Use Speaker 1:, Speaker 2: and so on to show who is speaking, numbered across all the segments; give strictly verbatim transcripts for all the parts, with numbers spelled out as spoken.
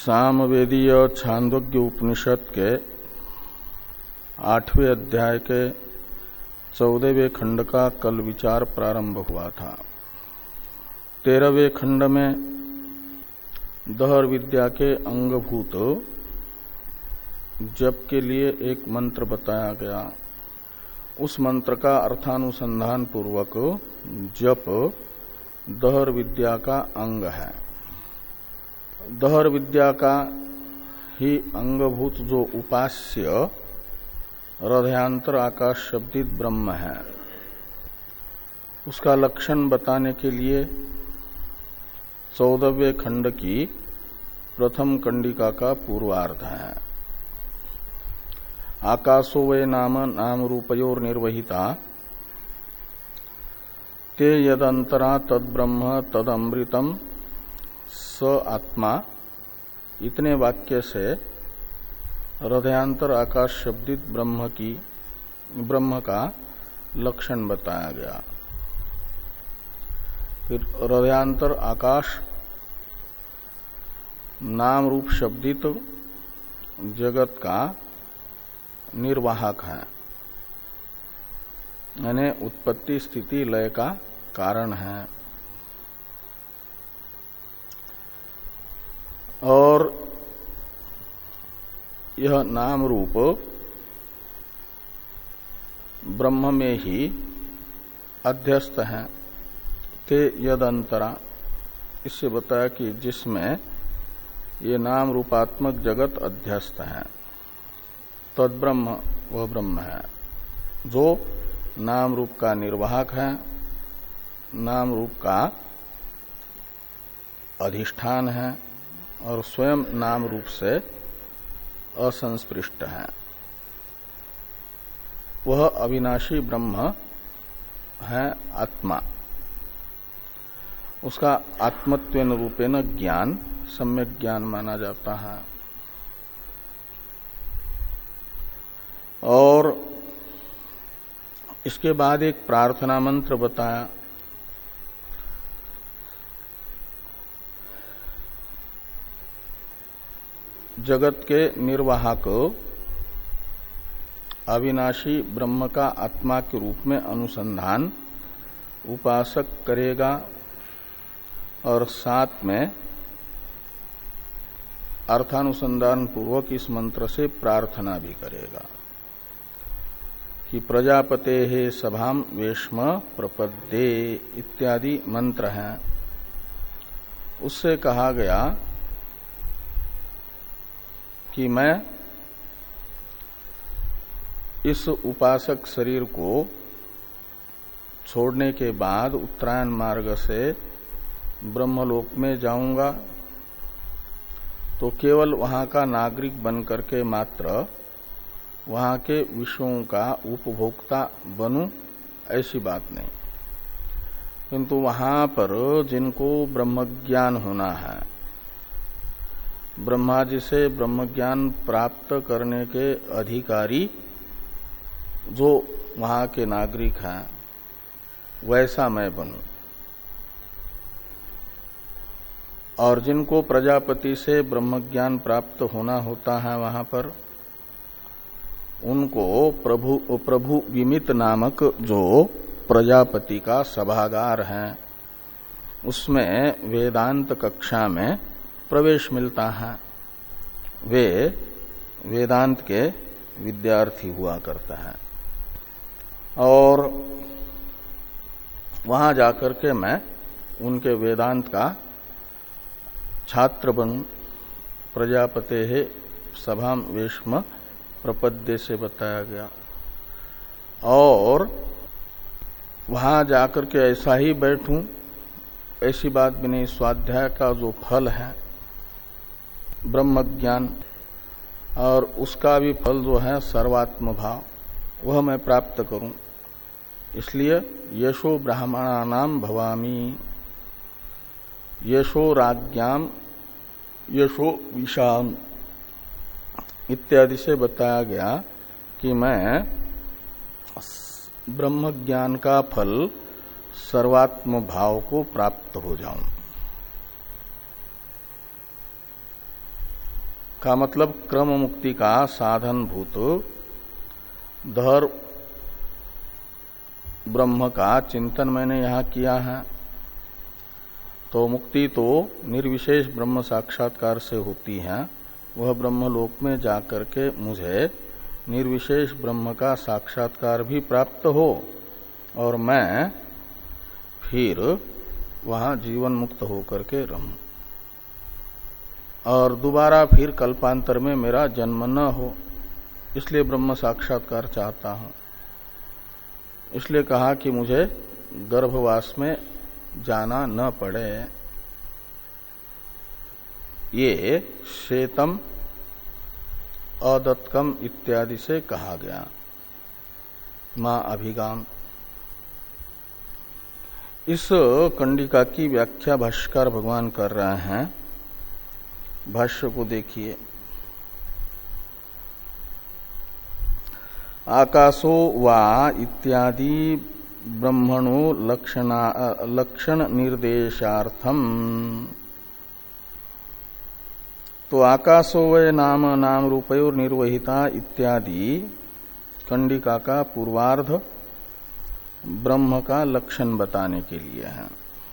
Speaker 1: सामवेदीय छांदोग्य उपनिषद के आठवें अध्याय के चौदहवें खंड का कल विचार प्रारंभ हुआ था। तेरहवें खंड में दहर विद्या के अंगभूत जप के लिए एक मंत्र बताया गया। उस मंत्र का अर्थानुसंधान पूर्वक जप दहर विद्या का अंग है। दहर विद्या का ही अंगभूत जो उपास्य हृदयांतर आकाश शब्दित ब्रह्म है, उसका लक्षण बताने के लिए चौदहवें खंड की प्रथम कंडिका का पूर्वार्ध है। आकाशो वे नाम नाम रूपयोर निर्वहिता ते यदंतरा तद्ब्रह्म तदमृतम स आत्मा, इतने वाक्य से हृदयांतर आकाश शब्दित ब्रह्म की ब्रह्म का लक्षण बताया गया। फिर हृदयांतर आकाश नाम रूप शब्दित जगत का निर्वाहक है, यानी उत्पत्ति स्थिति लय का कारण है। और यह नाम रूप ब्रह्म में ही अध्यस्त है। ते यदंतरा, इससे बताया कि जिसमें ये नाम रूपात्मक जगत अध्यस्त है, तद्ब्रह्म वह ब्रह्म है जो नाम रूप का निर्वाहक है, नाम रूप का अधिष्ठान है और स्वयं नाम रूप से असंस्पृष्ट है। वह अविनाशी ब्रह्म है आत्मा। उसका आत्मत्वेन रूपेण ज्ञान सम्यक ज्ञान माना जाता है। और इसके बाद एक प्रार्थना मंत्र बताया। जगत के निर्वाहक अविनाशी ब्रह्म का आत्मा के रूप में अनुसंधान उपासक करेगा और साथ में अर्थानुसंधान पूर्वक इस मंत्र से प्रार्थना भी करेगा कि प्रजापते हे सभाम वेश्म प्रपद्ये इत्यादि मंत्र हैं। उससे कहा गया कि मैं इस उपासक शरीर को छोड़ने के बाद उत्तरायण मार्ग से ब्रह्मलोक में जाऊंगा, तो केवल वहां का नागरिक बनकर के मात्र वहां के विषयों का उपभोक्ता बनूं, ऐसी बात नहीं। किंतु वहां पर जिनको ब्रह्मज्ञान होना है, ब्रह्मा जी से ब्रह्मज्ञान प्राप्त करने के अधिकारी जो वहां के नागरिक हैं, वैसा मैं बनूं। और जिनको प्रजापति से ब्रह्मज्ञान प्राप्त होना होता है वहां पर, उनको प्रभु प्रभु विमित नामक जो प्रजापति का सभागार है, उसमें वेदांत कक्षा में प्रवेश मिलता है। वे वेदांत के विद्यार्थी हुआ करता है और वहां जाकर के मैं उनके वेदांत का छात्र बनूं। प्रजापते है सभाम वेश्म प्रपद्ये से बताया गया। और वहां जाकर के ऐसा ही बैठूं, ऐसी बात भी नहीं। स्वाध्याय का जो फल है ब्रह्म ज्ञान, और उसका भी फल जो है सर्वात्म भाव, वह मैं प्राप्त करूं। इसलिए यशो ब्राह्मणानाम भवामी, यशो राज्ञाम, यशो विशाम इत्यादि से बताया गया कि मैं ब्रह्म ज्ञान का फल सर्वात्म भाव को प्राप्त हो जाऊं। का मतलब क्रम मुक्ति का साधन भूत धर ब्रह्म का चिंतन मैंने यहाँ किया है। तो मुक्ति तो निर्विशेष ब्रह्म साक्षात्कार से होती है। वह ब्रह्मलोक में जाकर के मुझे निर्विशेष ब्रह्म का साक्षात्कार भी प्राप्त हो और मैं फिर वहां जीवन मुक्त होकर के रहूं और दोबारा फिर कल्पांतर में मेरा जन्म न हो, इसलिए ब्रह्म साक्षात्कार चाहता हूं। इसलिए कहा कि मुझे गर्भवास में जाना न पड़े। ये श्वेतम अदत्कम इत्यादि से कहा गया मां अभिगाम। इस कंडिका की व्याख्या भाष्यकार भगवान कर रहे हैं। भाष्य को देखिए। आकाशो वा इत्यादि ब्रह्मणो लक्षणा लक्षण निर्देशार्थम। तो आकाशो वै नाम नाम रूपयोर निर्वहिता इत्यादि कंडिका का पूर्वार्ध ब्रह्म का लक्षण बताने के लिए है।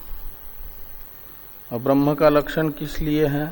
Speaker 1: और ब्रह्म का लक्षण किस लिए है?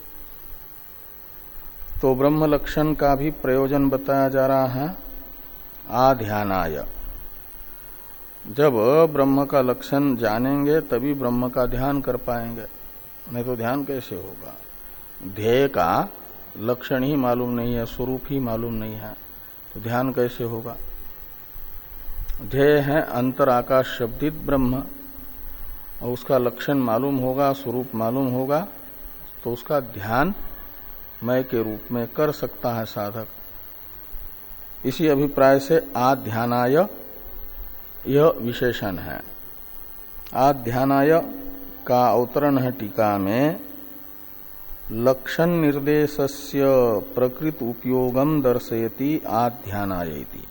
Speaker 1: तो ब्रह्म लक्षण का भी प्रयोजन बताया जा रहा है आध्यानाय। जब ब्रह्म का लक्षण जानेंगे तभी ब्रह्म का ध्यान कर पाएंगे, नहीं तो ध्यान कैसे होगा? ध्येय का लक्षण ही मालूम नहीं है, स्वरूप ही मालूम नहीं है, तो ध्यान कैसे होगा? ध्येय है अंतर आकाश शब्दित ब्रह्म, और उसका लक्षण मालूम होगा, स्वरूप मालूम होगा, तो उसका ध्यान मय के रूप में कर सकता है साधक। इसी अभिप्राय से आध्यानाय यह विशेषण है। आध्यानाय का अवतरण है टीका में, लक्षण निर्देशस्य प्रकृत उपयोगम दर्शयति आध्यानायति।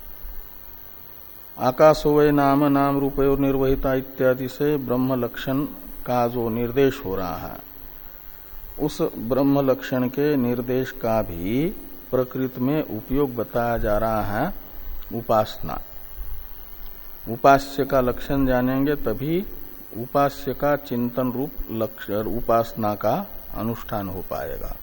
Speaker 1: आकाशो वै नाम नाम रूपयोर निर्वहिता इत्यादि से ब्रह्म लक्षण का जो निर्देश हो रहा है, उस ब्रह्म लक्षण के निर्देश का भी प्रकृति में उपयोग बताया जा रहा है उपासना। उपास्य का लक्षण जानेंगे तभी उपास्य का चिंतन रूप लक्षण उपासना का अनुष्ठान हो पाएगा।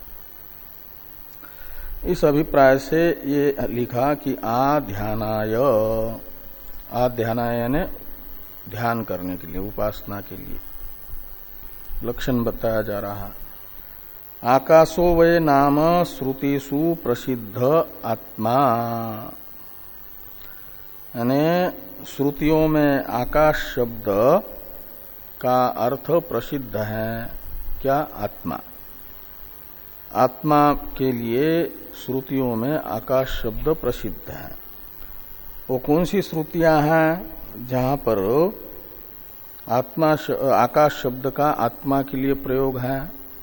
Speaker 1: इस अभिप्राय से ये लिखा कि आध्यानाय, आध्यानाय ने ध्यान करने के लिए, उपासना के लिए लक्षण बताया जा रहा है। आकाशो वै नाम श्रुतिषु प्रसिद्ध आत्मा, यानी श्रुतियों में आकाश शब्द का अर्थ प्रसिद्ध है। क्या? आत्मा। आत्मा के लिए श्रुतियों में आकाश शब्द प्रसिद्ध है। वो कौन सी श्रुतियां हैं जहां पर आत्मा आकाश शब्द का आत्मा के लिए प्रयोग है?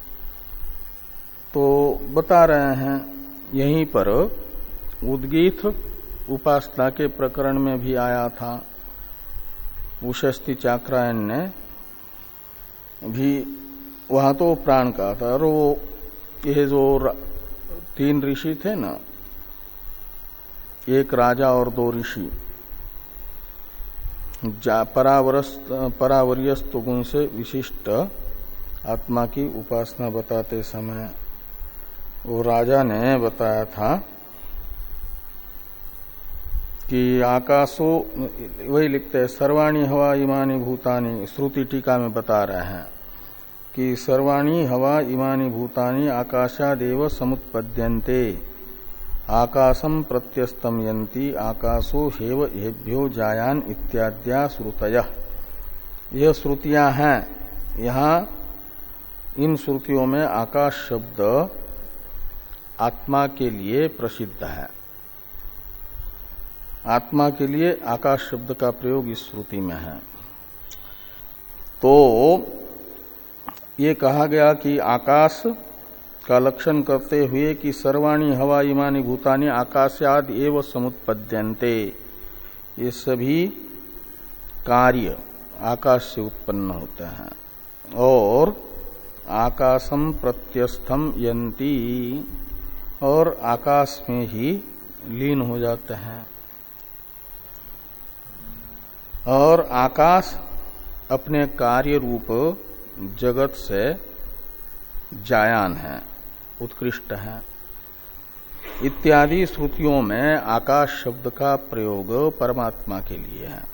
Speaker 1: तो बता रहे हैं, यहीं पर उद्गीत उपासना के प्रकरण में भी आया था। उशस्ति चाक्रायण ने भी वहां तो प्राण का था, और वो ये जो तीन ऋषि थे ना, एक राजा और दो ऋषि, परावरियस्त गुण से विशिष्ट आत्मा की उपासना बताते समय वो राजा ने बताया था कि आकाशो, वही लिखते हैं, सर्वाणी हवा इमानी भूतानी, श्रुति टीका में बता रहे हैं कि सर्वाणी हवा इमानी भूतानी आकाशादेव समुत्पद्यन्ते आकाशम प्रत्यस्तमयन्ति आकाशो हेव हेभ्यो जायान इत्याद्या श्रुतयः। यह श्रुतियां हैं। यहाँ इन श्रुतियों में आकाश शब्द आत्मा के लिए प्रसिद्ध है। आत्मा के लिए आकाश शब्द का प्रयोग इस श्रुति में है। तो ये कहा गया कि आकाश का लक्षण करते हुए कि सर्वाणी हवा इमानी भूतानि आकाशाद एव समुत्पद्यन्ते, ये सभी कार्य आकाश से उत्पन्न होते हैं। और आकाशम प्रत्यस्थम यंती, और आकाश में ही लीन हो जाते हैं। और आकाश अपने कार्य रूप जगत से जायान है, उत्कृष्ट है। इत्यादि श्रुतियों में आकाश शब्द का प्रयोग परमात्मा के लिए है।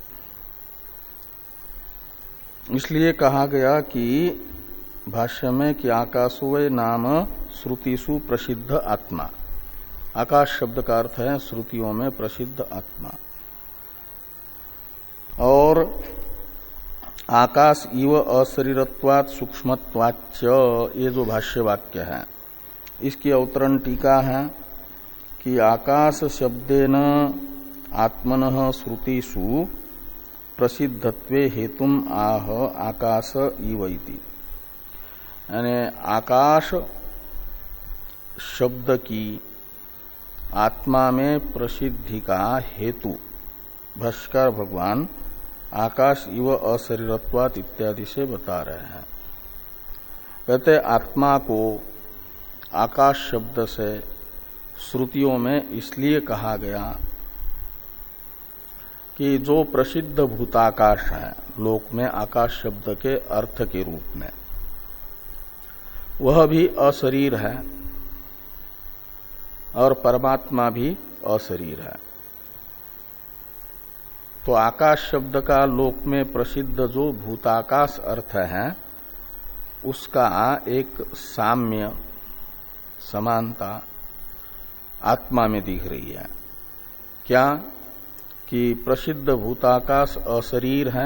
Speaker 1: इसलिए कहा गया कि भाष्य में कि आकाशो वै नाम श्रुतिषु प्रसिद्ध आत्मा। आकाश शब्द का अर्थ है श्रुतियों में प्रसिद्ध आत्मा। और आकाश इव अशरीरत्वात् सूक्ष्मत्वाच्च, ये जो भाष्य वाक्य है इसकी अवतरण टीका है कि आकाश शब्देन आत्मनः श्रुतिषु प्रसिद्धत्वे हेतुम आह आकाश इव इति। यानी आकाश शब्द की आत्मा में प्रसिद्धि का हेतु भाष्यकार भगवान आकाश इव अशरीरत्वात् इत्यादि से बता रहे हैं। कहते आत्मा को आकाश शब्द से श्रुतियों में इसलिए कहा गया कि जो प्रसिद्ध भूताकाश है लोक में आकाश शब्द के अर्थ के रूप में, वह भी अशरीर है और परमात्मा भी अशरीर है। तो आकाश शब्द का लोक में प्रसिद्ध जो भूताकाश अर्थ है उसका एक साम्य समानता आत्मा में दिख रही है। क्या कि प्रसिद्ध भूताकाश अशरीर है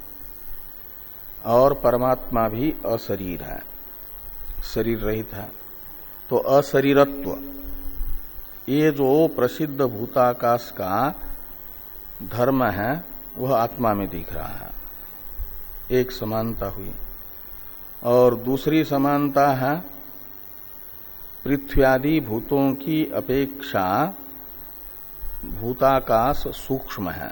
Speaker 1: और परमात्मा भी अशरीर है, शरीर रहित है। तो अशरीरत्व, ये जो प्रसिद्ध भूताकाश का धर्म है वह आत्मा में दिख रहा है, एक समानता हुई। और दूसरी समानता है पृथ्व्यादि भूतों की अपेक्षा भूताकाश सूक्ष्म है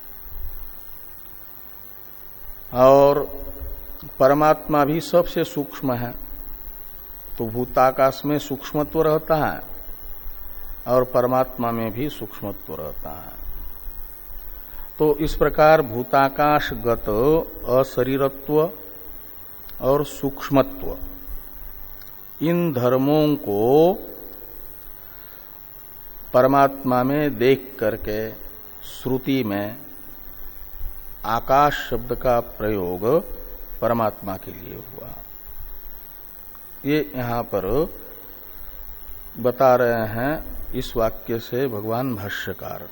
Speaker 1: और परमात्मा भी सबसे सूक्ष्म है। तो भूताकाश में सूक्ष्मत्व रहता है और परमात्मा में भी सूक्ष्मत्व रहता है। तो इस प्रकार भूताकाशगत अशरीरत्व और सूक्ष्मत्व, इन धर्मों को परमात्मा में देख करके श्रुति में आकाश शब्द का प्रयोग परमात्मा के लिए हुआ। ये यहां पर बता रहे हैं इस वाक्य से भगवान भाष्यकार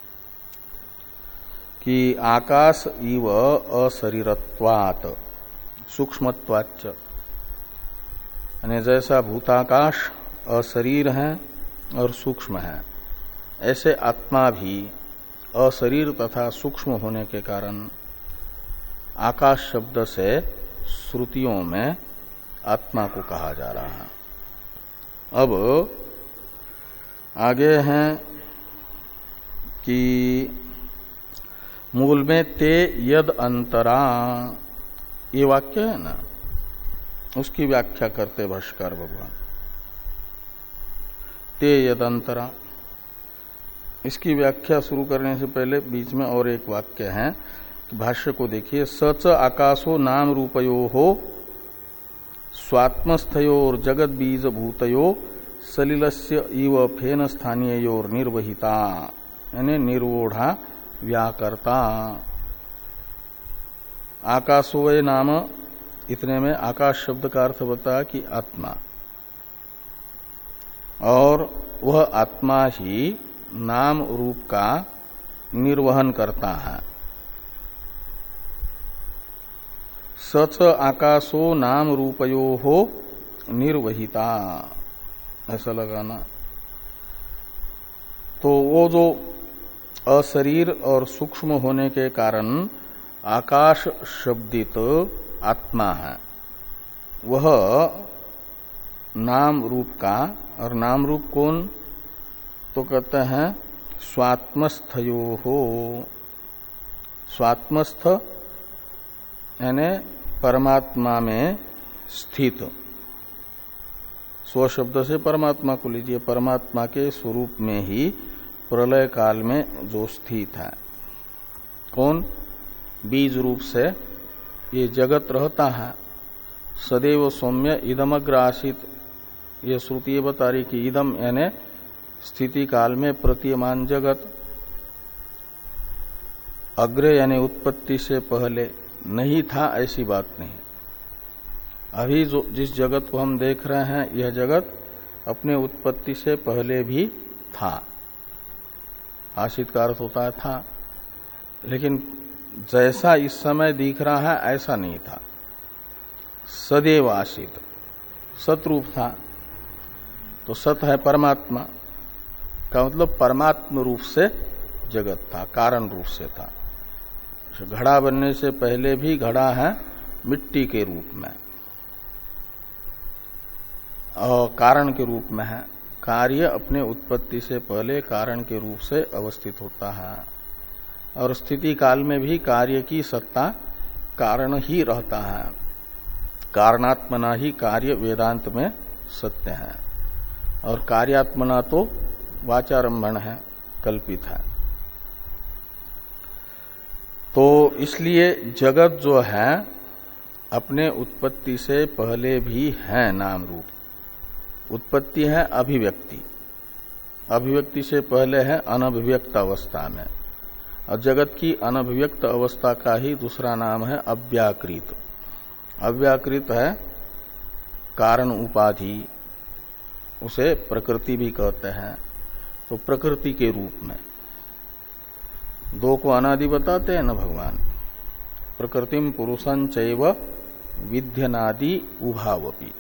Speaker 1: कि आकाश इव अशरीरत्वात् सूक्ष्मत्वाच्च, यानी जैसा भूताकाश अशरीर है और सूक्ष्म है, ऐसे आत्मा भी अशरीर तथा सूक्ष्म होने के कारण आकाश शब्द से श्रुतियों में आत्मा को कहा जा रहा है। अब आगे हैं कि मूल में ते यद अंतरा, ये वाक्य है ना, उसकी व्याख्या करते भाष्यकार भगवान। ते यद अंतरा, इसकी व्याख्या शुरू करने से पहले बीच में और एक वाक्य है कि भाष्य को देखिए। सच आकाशो नाम रूपयो हो स्वात्मस्थयोर जगत बीज भूतयो सलिलस्य इव फेन स्थानीयोर निर्वहिता, यानी निर्वोढ़ा व्याकर्ता। आकाशो वे नाम, इतने में आकाश शब्द का अर्थ बताया कि आत्मा, और वह आत्मा ही नाम रूप का निर्वहन करता है। सच आकाशो नाम रूपयो हो निर्वहिता, ऐसा लगाना। तो वो जो अशरीर और सूक्ष्म होने के कारण आकाश शब्दित आत्मा है, वह नाम रूप का, और नाम रूप कौन, तो कहते हैं स्वात्मस्थयो हो। स्वात्मस्थ यानी परमात्मा में स्थित स्व शब्द से परमात्मा को लीजिए, परमात्मा के स्वरूप में ही प्रलय काल में जो स्थित है, कौन? बीज रूप से ये जगत रहता है। सदैव सौम्य इदमग्र आसित, ये श्रुति बता रही कि इदम यानी स्थिति काल में प्रतीयमान जगत, अग्रे यानी उत्पत्ति से पहले नहीं था, ऐसी बात नहीं। अभी जो जिस जगत को हम देख रहे हैं, यह जगत अपने उत्पत्ति से पहले भी था। आसित का अर्थ होता है था, लेकिन जैसा इस समय दिख रहा है ऐसा नहीं था। सदैव आसित, सतरूप था। तो सत है परमात्मा का मतलब परमात्म रूप से जगत था, कारण रूप से था। घड़ा बनने से पहले भी घड़ा है मिट्टी के रूप में और कारण के रूप में है। कार्य अपने उत्पत्ति से पहले कारण के रूप से अवस्थित होता है, और स्थिति काल में भी कार्य की सत्ता कारण ही रहता है। कारणात्मना ही कार्य वेदांत में सत्य है, और कार्यात्मना तो वाचारंभण है, कल्पित है। तो इसलिए जगत जो है अपने उत्पत्ति से पहले भी है नाम रूप। उत्पत्ति है अभिव्यक्ति, अभिव्यक्ति से पहले है अनभिव्यक्त अवस्था में, और जगत की अनभिव्यक्त अवस्था का ही दूसरा नाम है अव्याकृत। अव्याकृत है कारण उपाधि, उसे प्रकृति भी कहते हैं। तो प्रकृति के रूप में दो को अनादि बताते हैं ना भगवान। प्रकृतिम पुरुषं चैव विध्यनादि उभावपि।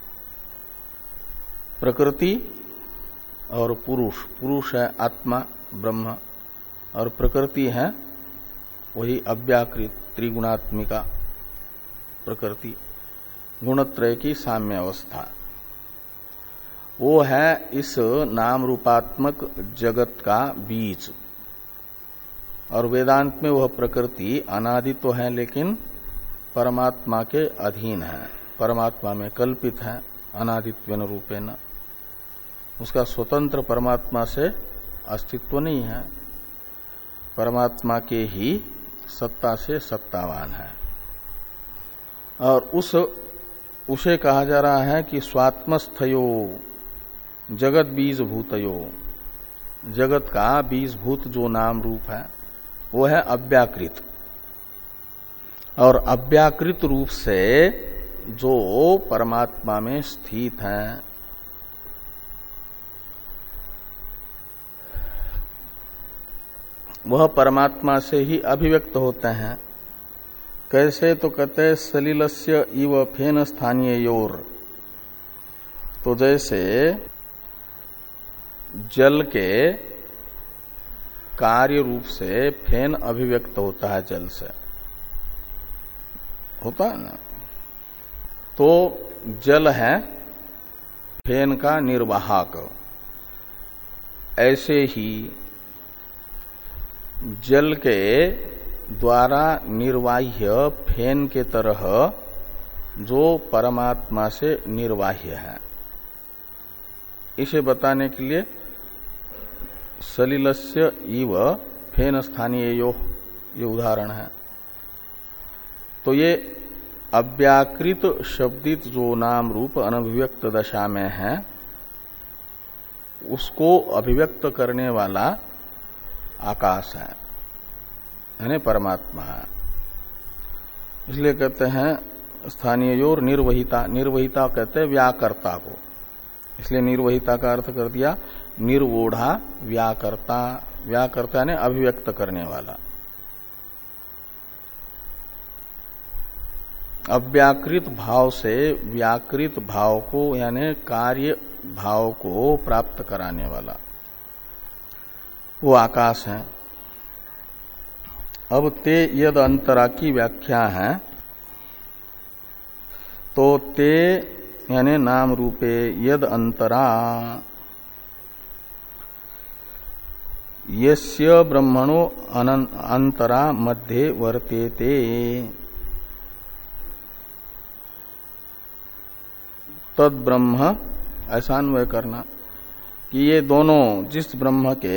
Speaker 1: प्रकृति और पुरुष, पुरुष है आत्मा ब्रह्म, और प्रकृति है वही अव्याकृत त्रिगुणात्मिका प्रकृति, गुणत्रय की साम्य अवस्था। वो है इस नाम रूपात्मक जगत का बीज। और वेदांत में वह प्रकृति अनादि तो है, लेकिन परमात्मा के अधीन है, परमात्मा में कल्पित है अनादित्वेन रूपेण। उसका स्वतंत्र परमात्मा से अस्तित्व नहीं है, परमात्मा के ही सत्ता से सत्तावान है। और उस उसे कहा जा रहा है कि स्वात्मस्थयो जगत बीज भूतयो, जगत का बीजभूत जो नाम रूप है वो है अव्याकृत। और अव्याकृत रूप से जो परमात्मा में स्थित है, वह परमात्मा से ही अभिव्यक्त होते हैं। कैसे? तो कहते हैं सलिलस्य इव फेन स्थानीय योर। तो जैसे जल के कार्य रूप से फेन अभिव्यक्त होता है, जल से होता है ना। तो जल है फेन का निर्वाहक, ऐसे ही जल के द्वारा निर्वाह्य फेन के तरह जो परमात्मा से निर्वाह्य है, इसे बताने के लिए सलिलस्य इव फेन स्थानीय यो ये उदाहरण है। तो ये अव्याकृत शब्दित जो नाम रूप अनभिव्यक्त दशा में है, उसको अभिव्यक्त करने वाला आकाश है, यानी परमात्मा है। इसलिए कहते हैं स्थानीय योर निर्वहिता। निर्वहिता कहते हैं व्याकर्ता को, इसलिए निर्वहिता का अर्थ कर दिया निर्वोढ़ा व्याकर्ता। व्याकर्ता ने अभिव्यक्त करने वाला। अव्याकृत भाव से व्याकृत भाव को यानी कार्य भाव को प्राप्त कराने वाला वो आकाश है। अब ते यद अंतरा की व्याख्या है। तो ते यानी नाम रूपे यद अंतरा यस्य ब्रह्मणो अंतरा मध्ये वर्तेते। तद ब्रह्म ऐसा अन्वय करना कि ये दोनों जिस ब्रह्म के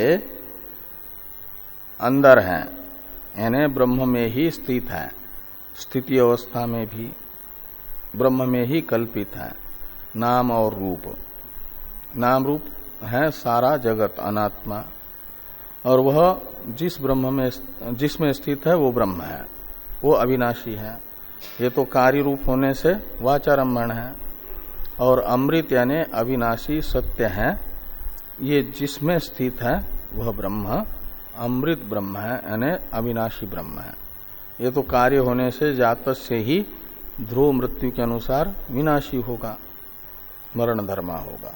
Speaker 1: अंदर हैं, यानी ब्रह्म में ही स्थित है, स्थिति अवस्था में भी ब्रह्म में ही कल्पित है नाम और रूप। नाम रूप है सारा जगत अनात्मा, और वह जिस ब्रह्म में जिसमें स्थित है वो ब्रह्म है, वो अविनाशी है। ये तो कार्य रूप होने से वाचारम्भण है, और अमृत यानी अविनाशी सत्य है। ये जिसमें स्थित है वह ब्रह्म अमृत ब्रह्म है, यानी अविनाशी ब्रह्म है। ये तो कार्य होने से जात से ही ध्रुव मृत्यु के अनुसार विनाशी होगा, मरण धर्मा होगा।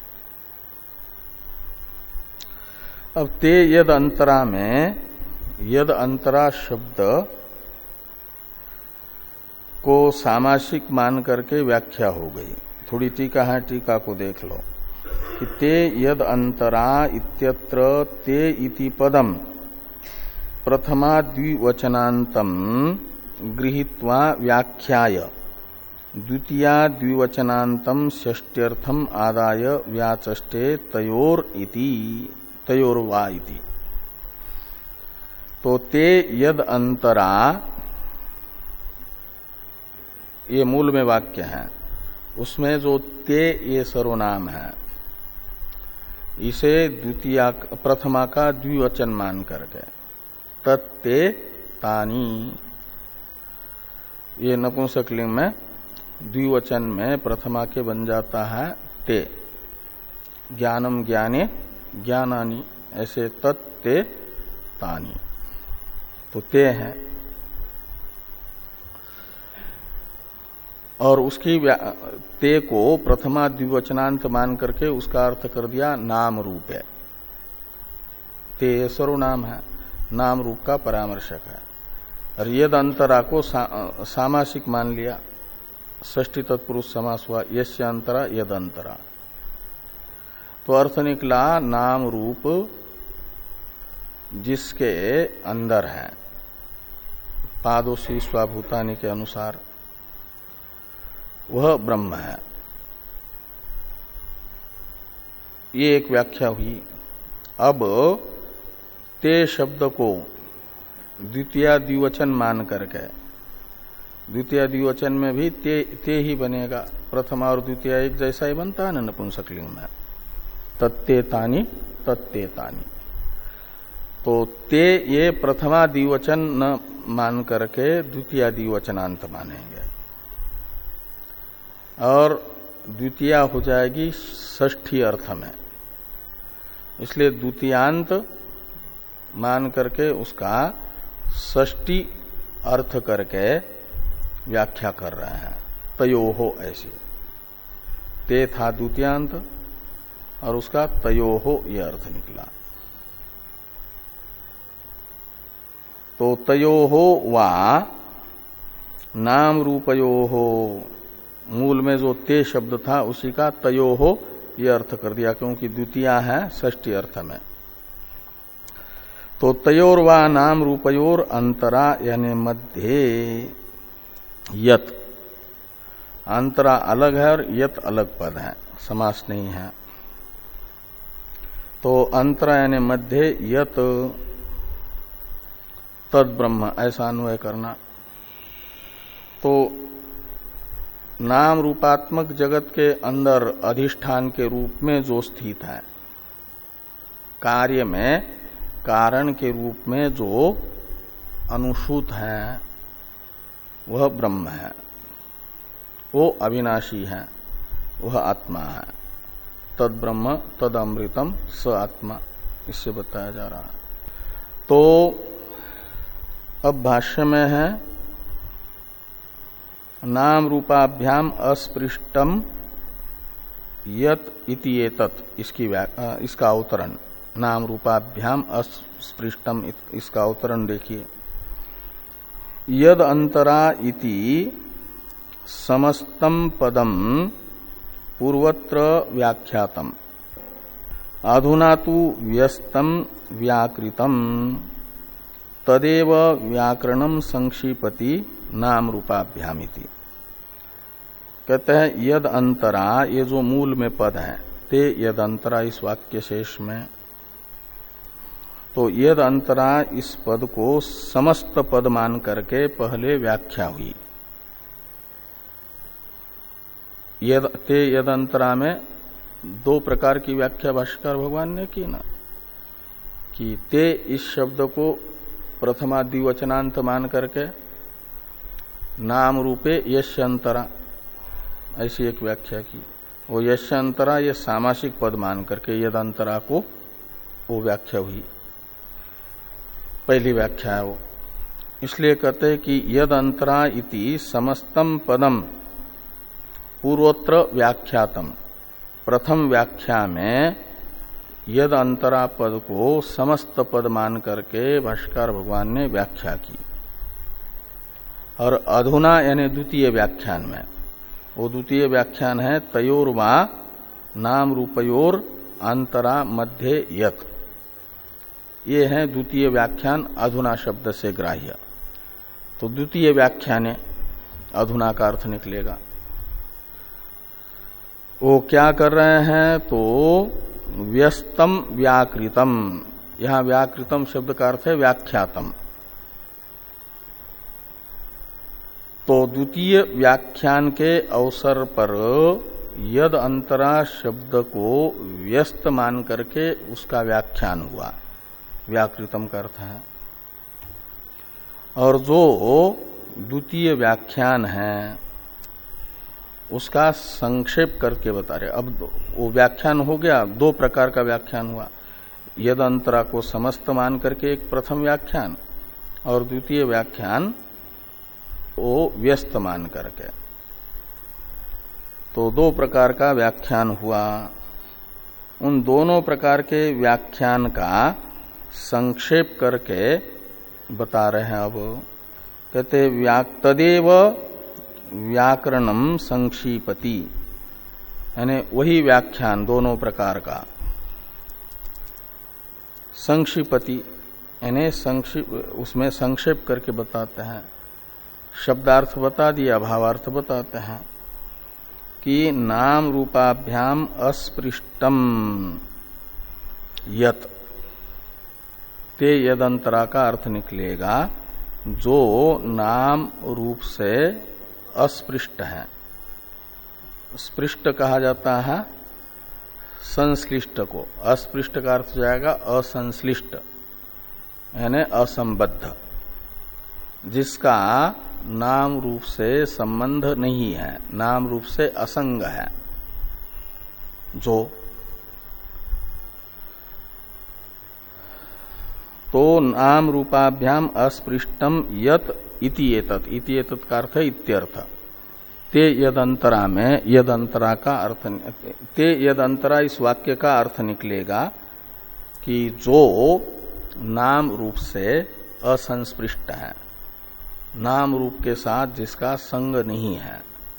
Speaker 1: अब ते यद अंतरा में यद अंतरा शब्द को सामासिक मान करके व्याख्या हो गई। थोड़ी टीका है, टीका को देख लो कि ते यद अंतरा इत्यत्र ते इति पदम प्रथमा द्विवचनांतम गृहीत्वा व्याख्याय द्वितीया द्विवचनांतम षष्ट्यर्थम आदाय व्याचष्टे तयोर इति तयोर वा इति। तो ते यद अंतरा ये मूल में वाक्य है, उसमें जो ते ये सर्वनाम है, इसे द्वितीया प्रथमा का द्विवचन मान करके तत्ते तानी, ये नपुंसकलिंग में द्विवचन में प्रथमा के बन जाता है ते। ज्ञानम ज्ञाने ज्ञानानि, ऐसे तत्ते तानी, तो ते हैं। और उसकी ते को प्रथमा द्विवचनांत मान करके उसका अर्थ कर दिया नाम रूप है। ते सर्वनाम है, नाम रूप का परामर्शक है। और यद अंतरा को सा, सामासिक मान लिया, षष्ठी तत्पुरुष समास हुआ, यस्य अंतरा यद अंतरा। तो अर्थ निकला नाम रूप जिसके अंदर है पादोसी स्वाभूतानि के अनुसार, वह ब्रह्म है। ये एक व्याख्या हुई। अब ते शब्द को द्वितीय द्विवचन मान करके, द्वितीय द्विवचन में भी ते, ते ही बनेगा, प्रथमा और द्वितीय एक जैसा ही बनता है ना नपुंसकलिंग में, तत्ते तानी तत्ते तानी। तो ते ये प्रथमा द्विवचन न मान करके द्वितीय द्विवचनांत मानेंगे, और द्वितीया हो जाएगी षष्ठी अर्थ में, इसलिए द्वितीयांत मान करके उसका षष्ठी अर्थ करके व्याख्या कर रहे हैं। तयोहो ऐसी, ते था द्वितीयांत और उसका तयोहो ये अर्थ निकला। तो तयोहो वा नाम रूपयोहो, मूल में जो ते शब्द था उसी का तयोहो ये अर्थ कर दिया, क्योंकि द्वितीया है षष्ठी अर्थ में। तो तयोर वा नाम रूपयोर अंतरा यानी मध्य यत, अंतरा अलग है और यत अलग पद है, समास नहीं है। तो अंतरा यानी मध्य यत तद ब्रह्म, ऐसा अन्वय करना। तो नाम रूपात्मक जगत के अंदर अधिष्ठान के रूप में जो स्थित है, कार्य में कारण के रूप में जो अनुसूत है, वह ब्रह्म है, वो अविनाशी है, वह आत्मा है। तद ब्रह्म तद अमृतम स आत्मा, इससे बताया जा रहा है। तो अब भाष्य में है नाम रूपाभ्याम अस्पृष्टम यत इति एतत्, इसकी इसका अवतरण, नाम रूपाभ्याम अस्पृष्टम इसका अवतरण देखिए। यद अंतरा इति समस्तम पदम पूर्वत्र व्याख्यातम अधुना तु व्यस्तम व्याकृतम तदेव व्याकरणम संक्षिपति नाम रूपाभ्यामिति। कहते हैं यद अंतरा, ये जो मूल में पद है ते यद अंतरा इस वाक्य शेष में, तो यद अंतरा इस पद को समस्त पद मान करके पहले व्याख्या हुई। यद ते यद अंतरा में दो प्रकार की व्याख्या भाष्यकार भगवान ने की ना, कि ते इस शब्द को प्रथमा द्विवचनांत मान करके नाम रूपे यश्यंतरा ऐसी एक व्याख्या की। वो यश्यंतरा ये सामासिक पद मान करके यद अंतरा को वो व्याख्या हुई, पहली व्याख्या है वो। इसलिए कहते हैं कि यद अंतरा इति समस्तम पदम पूर्वोत्र व्याख्यातम, प्रथम व्याख्या में यद अंतरा पद को समस्त पद मान करके भाष्यकार भगवान ने व्याख्या की। और अधुना यानी द्वितीय व्याख्यान में, वो द्वितीय व्याख्यान है तयोर वा नाम रूपयोर अंतरा मध्य यत, ये है द्वितीय व्याख्यान अधुना शब्द से ग्राह्य। तो द्वितीय व्याख्यान अधुना का अर्थ निकलेगा। वो क्या कर रहे हैं, तो व्यस्तम व्याकृतम, यहां व्याकृतम शब्द का अर्थ है व्याख्यातम। तो द्वितीय व्याख्यान के अवसर पर यद अंतरा शब्द को व्यस्त मान करके उसका व्याख्यान हुआ, व्याकृतम का अर्थ है। और जो द्वितीय व्याख्यान है उसका संक्षेप करके बता रहे। अब वो व्याख्यान हो गया, दो प्रकार का व्याख्यान हुआ, यद अंतरा को समस्त मान करके एक प्रथम व्याख्यान, और द्वितीय व्याख्यान वो व्यस्त मान करके। तो दो प्रकार का व्याख्यान हुआ। उन दोनों प्रकार के व्याख्यान का संक्षेप करके बता रहे हैं। अब कहते तदेव व्याकरणम संक्षिपति, यानी वही व्याख्यान दोनों प्रकार का संक्षिपति, यानी संक्षिप उसमें संक्षेप करके बताते हैं। शब्दार्थ बता दिया, भावार्थ बताते हैं कि नाम रूपाभ्याम अस्पृष्टम यत, ते यदंतरा का अर्थ निकलेगा जो नाम रूप से अस्पृष्ट है। स्पृष्ट कहा जाता है संश्लिष्ट को, अस्पृष्ट का अर्थ जाएगा असंश्लिष्ट यानी असंबद्ध, जिसका नाम रूप से संबंध नहीं है, नाम रूप से असंग है। जो तो नाम रूपाभ्याम अस्पृष्टम यत इति एतत्, इति एतत् का अर्थ है इत्यर्थ। ते यदंतरा में यदंतरा का अर्थ, ते यदंतरा इस वाक्य का अर्थ निकलेगा कि जो नाम रूप से असंस्पृष्ट है, नाम रूप के साथ जिसका संग नहीं है,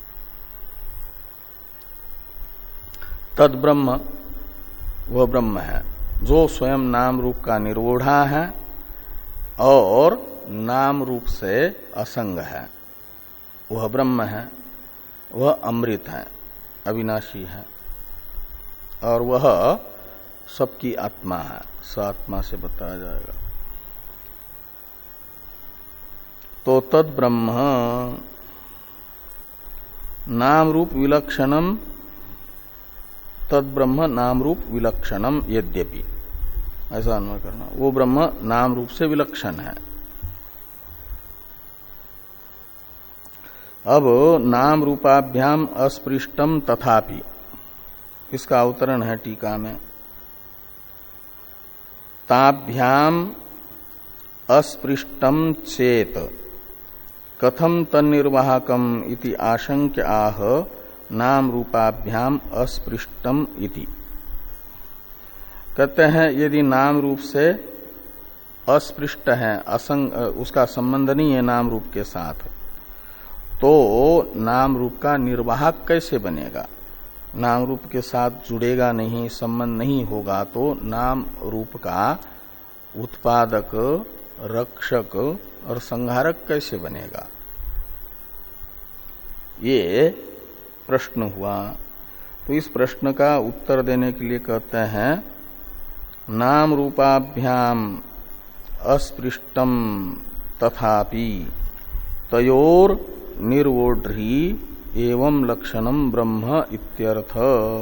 Speaker 1: तद ब्रह्म, वह ब्रह्म है जो स्वयं नाम रूप का निरूढ़ा है और नाम रूप से असंग है। वह ब्रह्म है, वह अमृत है, अविनाशी है, और वह सबकी आत्मा है। स आत्मा से बताया जाएगा। तो तद ब्रह्म नाम रूप विलक्षणम, तद ब्रह्म नाम रूप विलक्षणम यद्यपि, ऐसा अन्वय करना। वो ब्रह्म नाम रूप से विलक्षण है। अब नाम रूपाभ्याम अस्पृष्टम तथापि, इसका अवतरण है टीका में। ताभ्याम अस्पृष्टम चेत कथम तन्निर्वाहकम इति आशंक्य आह नाम रूपाभ्याम अस्पृष्टम इति। कहते हैं यदि नाम रूप से अस्पृष्ट है, असंग, उसका संबंध नहीं है नाम रूप के साथ, तो नाम रूप का निर्वाहक कैसे बनेगा? नाम रूप के साथ जुड़ेगा नहीं, संबंध नहीं होगा, तो नाम रूप का उत्पादक, रक्षक और संहारक कैसे बनेगा? ये प्रश्न हुआ। तो इस प्रश्न का उत्तर देने के लिए कहते हैं नाम रूपाभ्याम अस्पृष्टम तथापि तयोर निर्वोढ्री एवं लक्षणम ब्रह्म इत्यर्थ।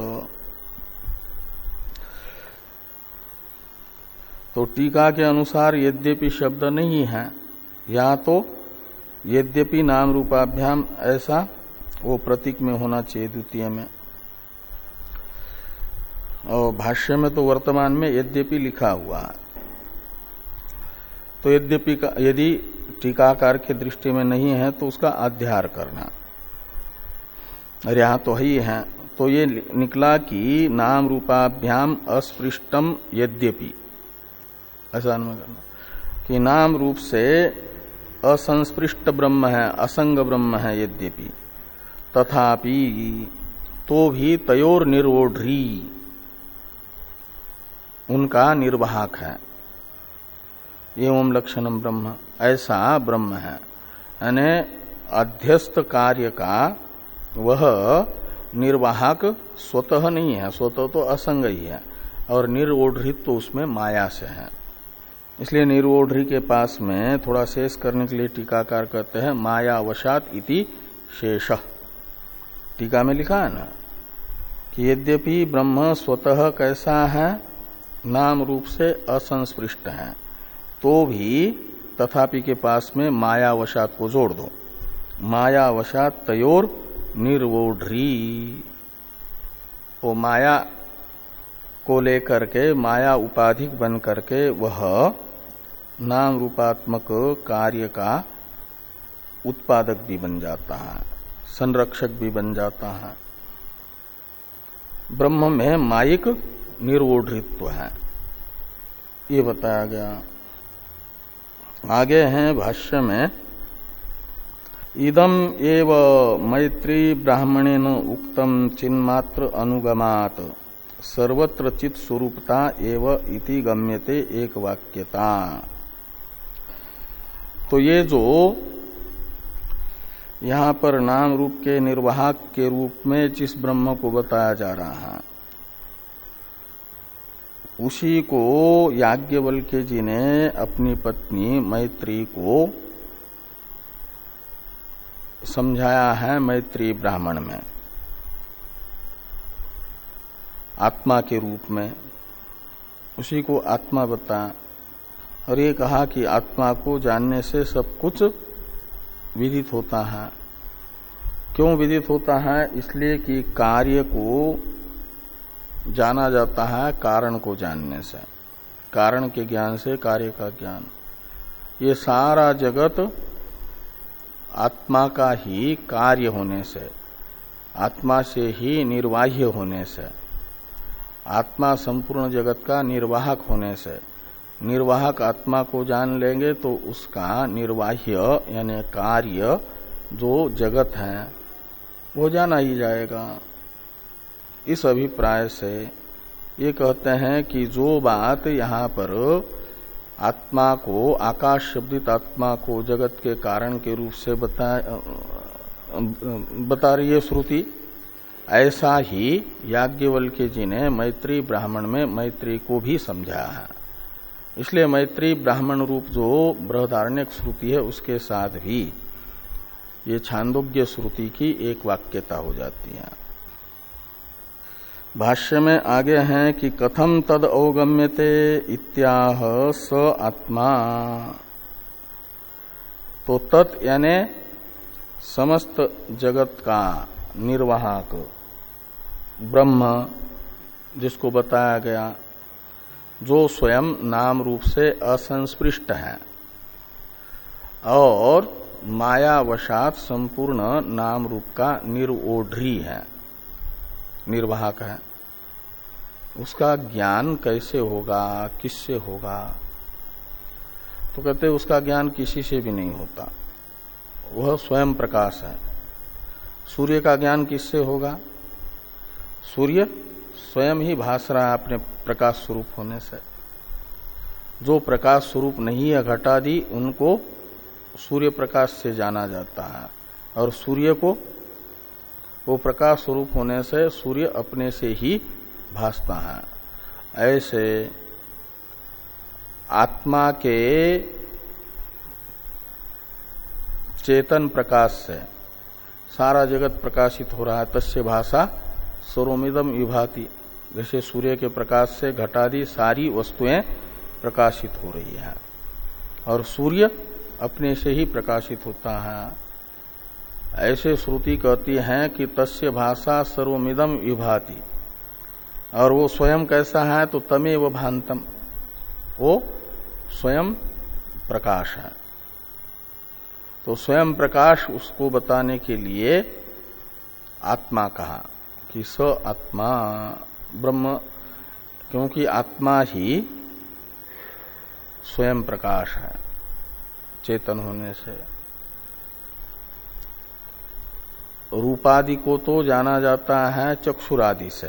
Speaker 1: तो टीका के अनुसार यद्यपि शब्द नहीं है, या तो यद्यपि नाम रूपाभ्याम ऐसा वो प्रतीक में होना चाहिए द्वितीय में, और भाष्य में तो वर्तमान में यद्यपि लिखा हुआ है। तो यद्यपि का यदि टीकाकार की दृष्टि में नहीं है तो उसका अध्यार करना, और यहां तो ही है। तो ये निकला कि नाम रूपाभ्याम अस्पृष्टम यद्यपि, ऐसा अनुमान करना कि नाम रूप से असंस्पृष्ट ब्रह्म है, असंग ब्रह्म है यद्यपि, तथापि तो भी तयोर निर्वोढ्री उनका निर्वाहक है, एवं लक्षणम ब्रह्म ऐसा ब्रह्म है। यानी अध्यस्त कार्य का वह निर्वाहक स्वतः नहीं है, स्वतः तो असंग ही है, और निर्वोढृत तो उसमें माया से है। इसलिए निर्वोढ्री के पास में थोड़ा शेष करने के लिए टीकाकार कहते हैं मायावशात इति शेषः। टीका में लिखा है ना कि यद्यपि ब्रह्म स्वतः कैसा है, नाम रूप से असंस्पृष्ट है, तो भी तथापि के पास में मायावशात को जोड़ दो, मायावशात तयोर निर्वोढ्री। वो माया को लेकर के, माया उपाधिक बन करके वह नाम रूपात्मक कार्य का उत्पादक भी बन जाता है, संरक्षक भी बन जाता है। ब्रह्म में मायिक निर्वोढृत्व है, ये बताया गया। आगे हैं भाष्य में इदम एव मैत्री ब्राह्मणेन उक्तम चिन्मात्र अनुगमात सर्वत्र चित स्वरूपता एव इति गम्यते एक वाक्यता। तो ये जो यहां पर नाम रूप के निर्वाहक के रूप में जिस ब्रह्म को बताया जा रहा है, उसी को याज्ञवल्क्य जी ने अपनी पत्नी मैत्री को समझाया है मैत्री ब्राह्मण में, आत्मा के रूप में। उसी को आत्मा बताया और ये कहा कि आत्मा को जानने से सब कुछ विदित होता है। क्यों विदित होता है? इसलिए कि कार्य को जाना जाता है कारण को जानने से, कारण के ज्ञान से कार्य का ज्ञान। ये सारा जगत आत्मा का ही कार्य होने से, आत्मा से ही निर्वाह्य होने से, आत्मा संपूर्ण जगत का निर्वाहक होने से, निर्वाहक आत्मा को जान लेंगे तो उसका निर्वाह्य यानी कार्य जो जगत है वो जाना ही जाएगा। इस अभिप्राय से ये कहते हैं कि जो बात यहाँ पर आत्मा को, आकाश शब्दित आत्मा को जगत के कारण के रूप से बता बता रही है श्रुति, ऐसा ही याज्ञवल्क्य जी ने मैत्री ब्राह्मण में मैत्री को भी समझाया है। इसलिए मैत्री ब्राह्मण रूप जो बृहदारण्यक श्रुति है उसके साथ भी ये छांदोग्य श्रुति की एक वाक्यता हो जाती है। भाष्य में आगे हैं कि कथम तद अवगम्यते इत्याह स आत्मा। तो तत् यानी समस्त जगत का निर्वाहक ब्रह्म जिसको बताया गया, जो स्वयं नाम रूप से असंस्पृष्ट है और मायावशात संपूर्ण नाम रूप का निर्वोढ्री है, निर्वाहक है, उसका ज्ञान कैसे होगा, किससे होगा? तो कहते उसका ज्ञान किसी से भी नहीं होता, वह स्वयं प्रकाश है। सूर्य का ज्ञान किससे होगा? सूर्य स्वयं ही भास रहा है अपने प्रकाश स्वरूप होने से। जो प्रकाश स्वरूप नहीं है घटादि, उनको सूर्य प्रकाश से जाना जाता है, और सूर्य को वो प्रकाश स्वरूप होने से सूर्य अपने से ही भासता है। ऐसे आत्मा के चेतन प्रकाश से सारा जगत प्रकाशित हो रहा है। तस्य भाषा सर्वमिदं विभाति, जैसे सूर्य के प्रकाश से घटादि सारी वस्तुएं प्रकाशित हो रही हैं और सूर्य अपने से ही प्रकाशित होता है। ऐसे श्रुति कहती है कि तस्य भाषा सर्वमिदं विभाति, और वो स्वयं कैसा है तो तमेव भान्तम, वो स्वयं प्रकाश है। तो स्वयं प्रकाश उसको बताने के लिए आत्मा कहा कि स आत्मा ब्रह्म, क्योंकि आत्मा ही स्वयं प्रकाश है चेतन होने से। रूपादि को तो जाना जाता है चक्षुरादि से,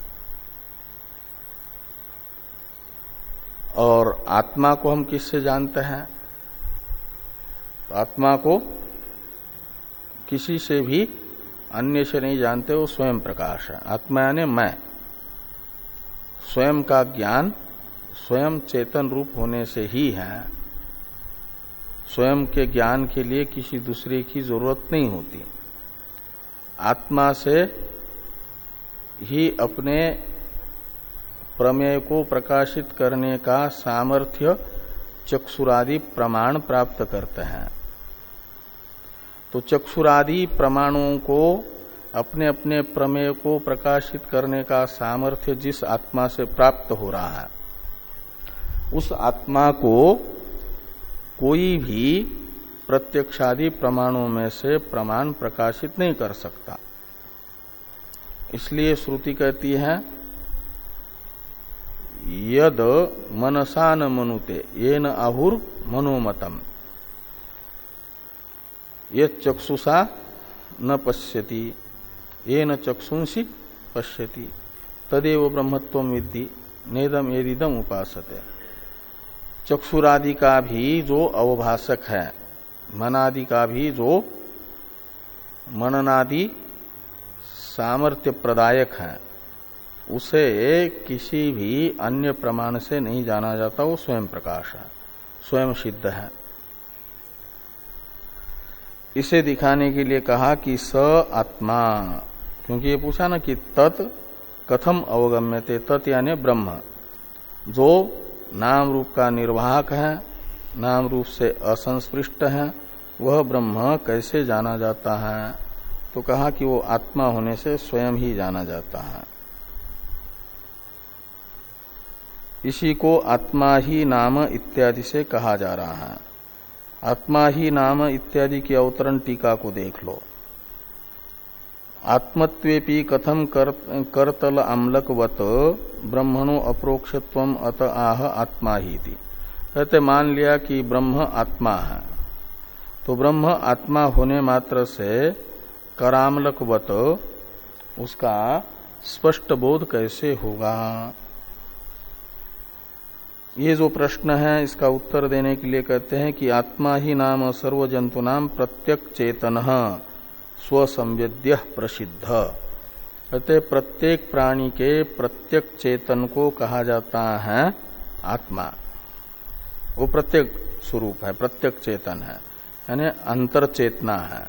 Speaker 1: और आत्मा को हम किससे जानते हैं? तो आत्मा को किसी से भी अन्य से नहीं जानते, वो स्वयं प्रकाश है। आत्मा यानी मैं, स्वयं का ज्ञान स्वयं चेतन रूप होने से ही है। स्वयं के ज्ञान के लिए किसी दूसरे की जरूरत नहीं होती। आत्मा से ही अपने प्रमेय को प्रकाशित करने का सामर्थ्य चक्षुरादि प्रमाण प्राप्त करते हैं। तो चक्षुरादि प्रमाणों को अपने अपने प्रमेय को प्रकाशित करने का सामर्थ्य जिस आत्मा से प्राप्त हो रहा है, उस आत्मा को कोई भी प्रत्यक्षादि प्रमाणों में से प्रमाण प्रकाशित नहीं कर सकता। इसलिए श्रुति कहती है यद मनसा न मनुते येन आहुर मनोमतम यद चक्षुषा न पश्यति येन चक्षुंसी पश्यति तदेव ब्रह्मत्वं विद्धि नेदम येदिदम उपासते। चक्षुरादि का भी जो अवभाषक है, मनादि का भी जो मननादि सामर्थ्य प्रदायक है, उसे किसी भी अन्य प्रमाण से नहीं जाना जाता। वो स्वयं प्रकाश है, स्वयं सिद्ध है। इसे दिखाने के लिए कहा कि स आत्मा, क्योंकि ये पूछा ना कि तत् कथम अवगम्यते, तत् यानी ब्रह्म, जो नाम रूप का निर्वाहक है, नाम रूप से असंस्पृष्ट है, वह ब्रह्म कैसे जाना जाता है? तो कहा कि वो आत्मा होने से स्वयं ही जाना जाता है। इसी को आत्मा ही नाम इत्यादि से कहा जा रहा है। आत्मा ही नाम इत्यादि की अवतरण टीका को देख लो। आत्मत्वेपि कथम कर, करतल अम्लकवत ब्रह्मणो अप्रोक्षत्वम अत आह आत्मा ही थी। कहते मान लिया कि ब्रह्म आत्मा है, तो ब्रह्म आत्मा होने मात्र से करामलकवत उसका स्पष्ट बोध कैसे होगा? ये जो प्रश्न है इसका उत्तर देने के लिए कहते हैं कि आत्मा ही नाम सर्वजंतु नाम प्रत्यक चेतन स्वसंवेद्य प्रसिद्ध। कहते प्रत्येक प्राणी के प्रत्यक चेतन को कहा जाता है आत्मा। वो प्रत्येक स्वरूप है, प्रत्यक चेतन है, यानी अंतर चेतना है,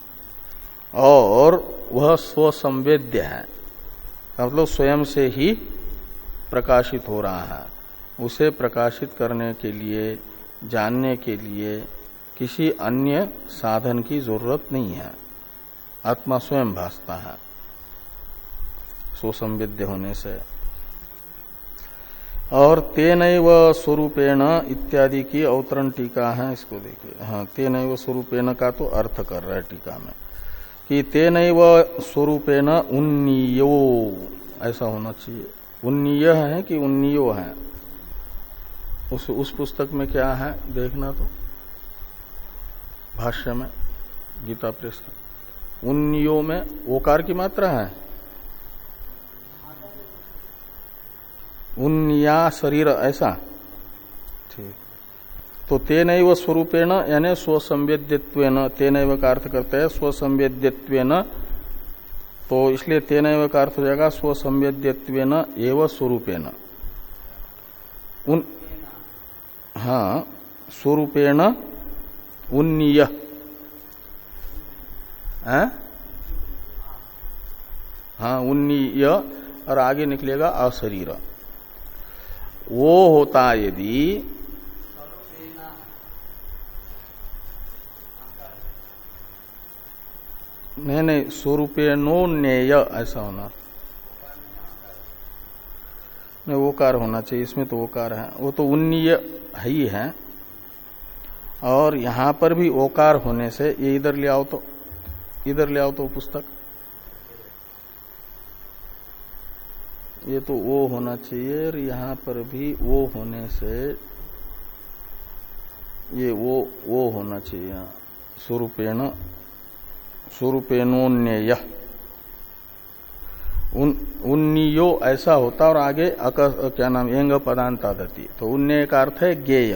Speaker 1: और वह स्वसंवेद्य है, मतलब स्वयं से ही प्रकाशित हो रहा है। उसे प्रकाशित करने के लिए, जानने के लिए किसी अन्य साधन की जरूरत नहीं है। आत्मा स्वयं भासता है स्वसंवेद्य होने से। और तेनैव स्वरूपेण इत्यादि की अवतरण टीका है, इसको देखिए। हाँ, तेनैव स्वरूपेण का तो अर्थ कर रहा है टीका में कि तेनैव स्वरूपेण उन्नीयो, ऐसा होना चाहिए। उन्नीय है कि उन्नीयो है? उस उस पुस्तक में क्या है देखना, तो भाष्य में गीता प्रेस का उन्नीयो में ओकार की मात्रा है। उन्निया शरीर, ऐसा ठीक। तो तेनैव स्वरूपेण यानी स्वसंवेद्यत्वेन, तेनैव का अर्थ करते हैं स्वसंवेद्यत्वेन तो इसलिए तेनैव का अर्थ हो जाएगा स्वसंवेद्यत्वेन एव स्वरूपेण। उन हाँ स्वरूपेण उन्नीय, हाँ उन्नीय, और आगे निकलेगा अशरीर। वो होता यदि नहीं नहीं स्वरूपेणोन्नेय ऐसा होना नहीं, वोकार होना चाहिए इसमें, तो वोकार है, वो तो उन्नीय ही है। और यहां पर भी ओकार होने से ये इधर ले आओ, तो इधर ले आओ तो पुस्तक, ये तो वो होना चाहिए, और यहां पर भी वो होने से ये वो वो होना चाहिए, स्वरूपेण स्वरूपेणोन्नेय उन उन्नीयो ऐसा होता, और आगे अक क्या नाम एंग पदांत आदति, तो उन्नेय का अर्थ है ज्ञेय।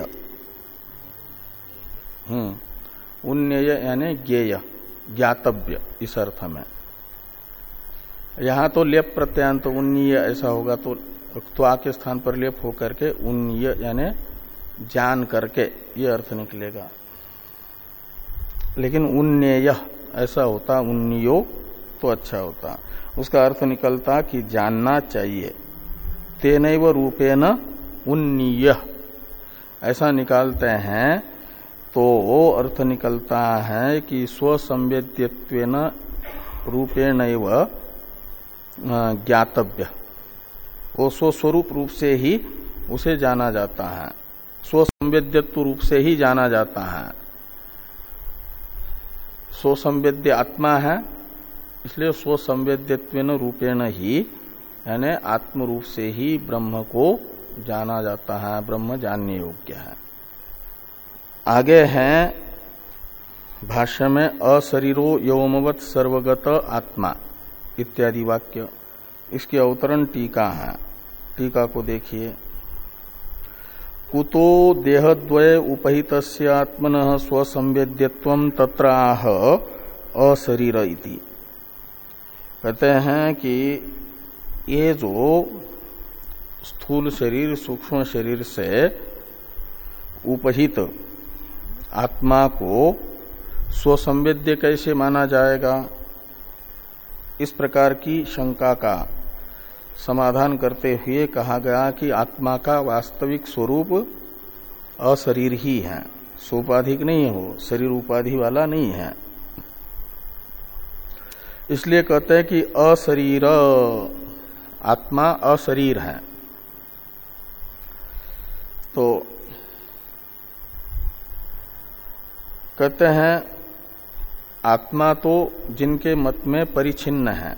Speaker 1: हम्म उन्नेय यानी ज्ञेय, ज्ञातव्य, इस अर्थ में। यहां तो लेप प्रत्यांत उन्नीय ऐसा होगा, तो त्वा के स्थान पर लेप होकर के उन्नीय यानी जान करके ये अर्थ निकलेगा। लेकिन उन्नेय ऐसा होता, उन्नियो तो अच्छा होता, उसका अर्थ निकलता कि जानना चाहिए। तेनैव रूपेण उन्नीय ऐसा निकालते हैं तो वो अर्थ निकलता है कि स्वसंवेद्यत्वेन रूपेणैव ज्ञातव्य, वो स्वस्वरूप रूप से ही उसे जाना जाता है, स्वसंवेद्यत्व रूप से ही जाना जाता है। स्वसंवेद्य आत्मा है, इसलिए स्वसंवेद्यत्वेन रूपेण ही यानी आत्म रूप से ही ब्रह्म को जाना जाता है, ब्रह्म जानने योग्य है। आगे है भाष्य में अशरीरो यौमवत् सर्वगत आत्मा इत्यादि वाक्य, इसकी अवतरण टीका है। टीका को देखिए, कुतो देहद्वय उपहितस्य आत्मनः स्वसंवेद्यत्वं तत्र आह अशरीर इति। कहते हैं कि ये जो स्थूल शरीर सूक्ष्म शरीर से उपहित आत्मा को स्वसंवेद्य कैसे माना जाएगा, इस प्रकार की शंका का समाधान करते हुए कहा गया कि आत्मा का वास्तविक स्वरूप अशरीर ही है, सोपाधिक नहीं हो, शरीर उपाधि वाला नहीं है। इसलिए कहते हैं कि अशरीर, आत्मा अशरीर है। तो कहते हैं आत्मा तो जिनके मत में परिच्छिन्न है,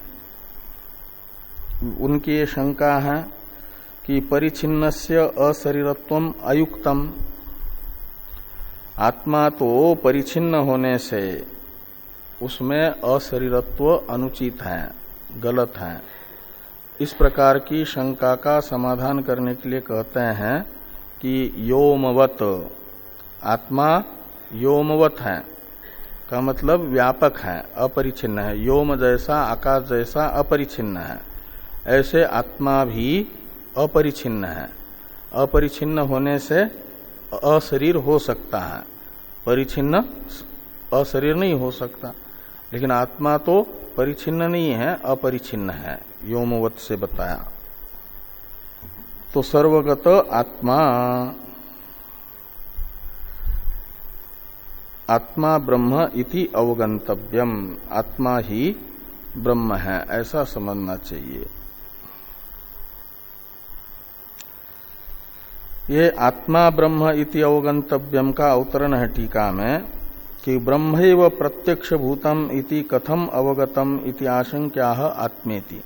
Speaker 1: उनकी ये शंका है कि परिच्छिन्नस्य अशरीरत्वम अयुक्तम, आत्मा तो परिच्छिन्न होने से उसमें अशरीरत्व अनुचित है, गलत है। इस प्रकार की शंका का समाधान करने के लिए कहते हैं कि योमवत, आत्मा योमवत है का मतलब व्यापक है, अपरिच्छिन्न है। योम जैसा, आकाश जैसा अपरिच्छिन्न है, ऐसे आत्मा भी अपरिच्छिन्न है। अपरिच्छिन्न होने से अशरीर हो सकता है, परिच्छिन्न अशरीर नहीं हो सकता। लेकिन आत्मा तो परिच्छिन्न नहीं है, अपरिच्छिन्न है, योमवत से बताया। तो सर्वगत आत्मा, आत्मा ब्रह्म इति अवगंतव्यम, आत्मा ही ब्रह्म है ऐसा समझना चाहिए। ये आत्मा ब्रह्म इति अवगंतव्यम का अवतरण है टीका में कि ब्रह्मैव प्रत्यक्ष भूतम इति कथम अवगतम इति आशंक्याः आत्मेति।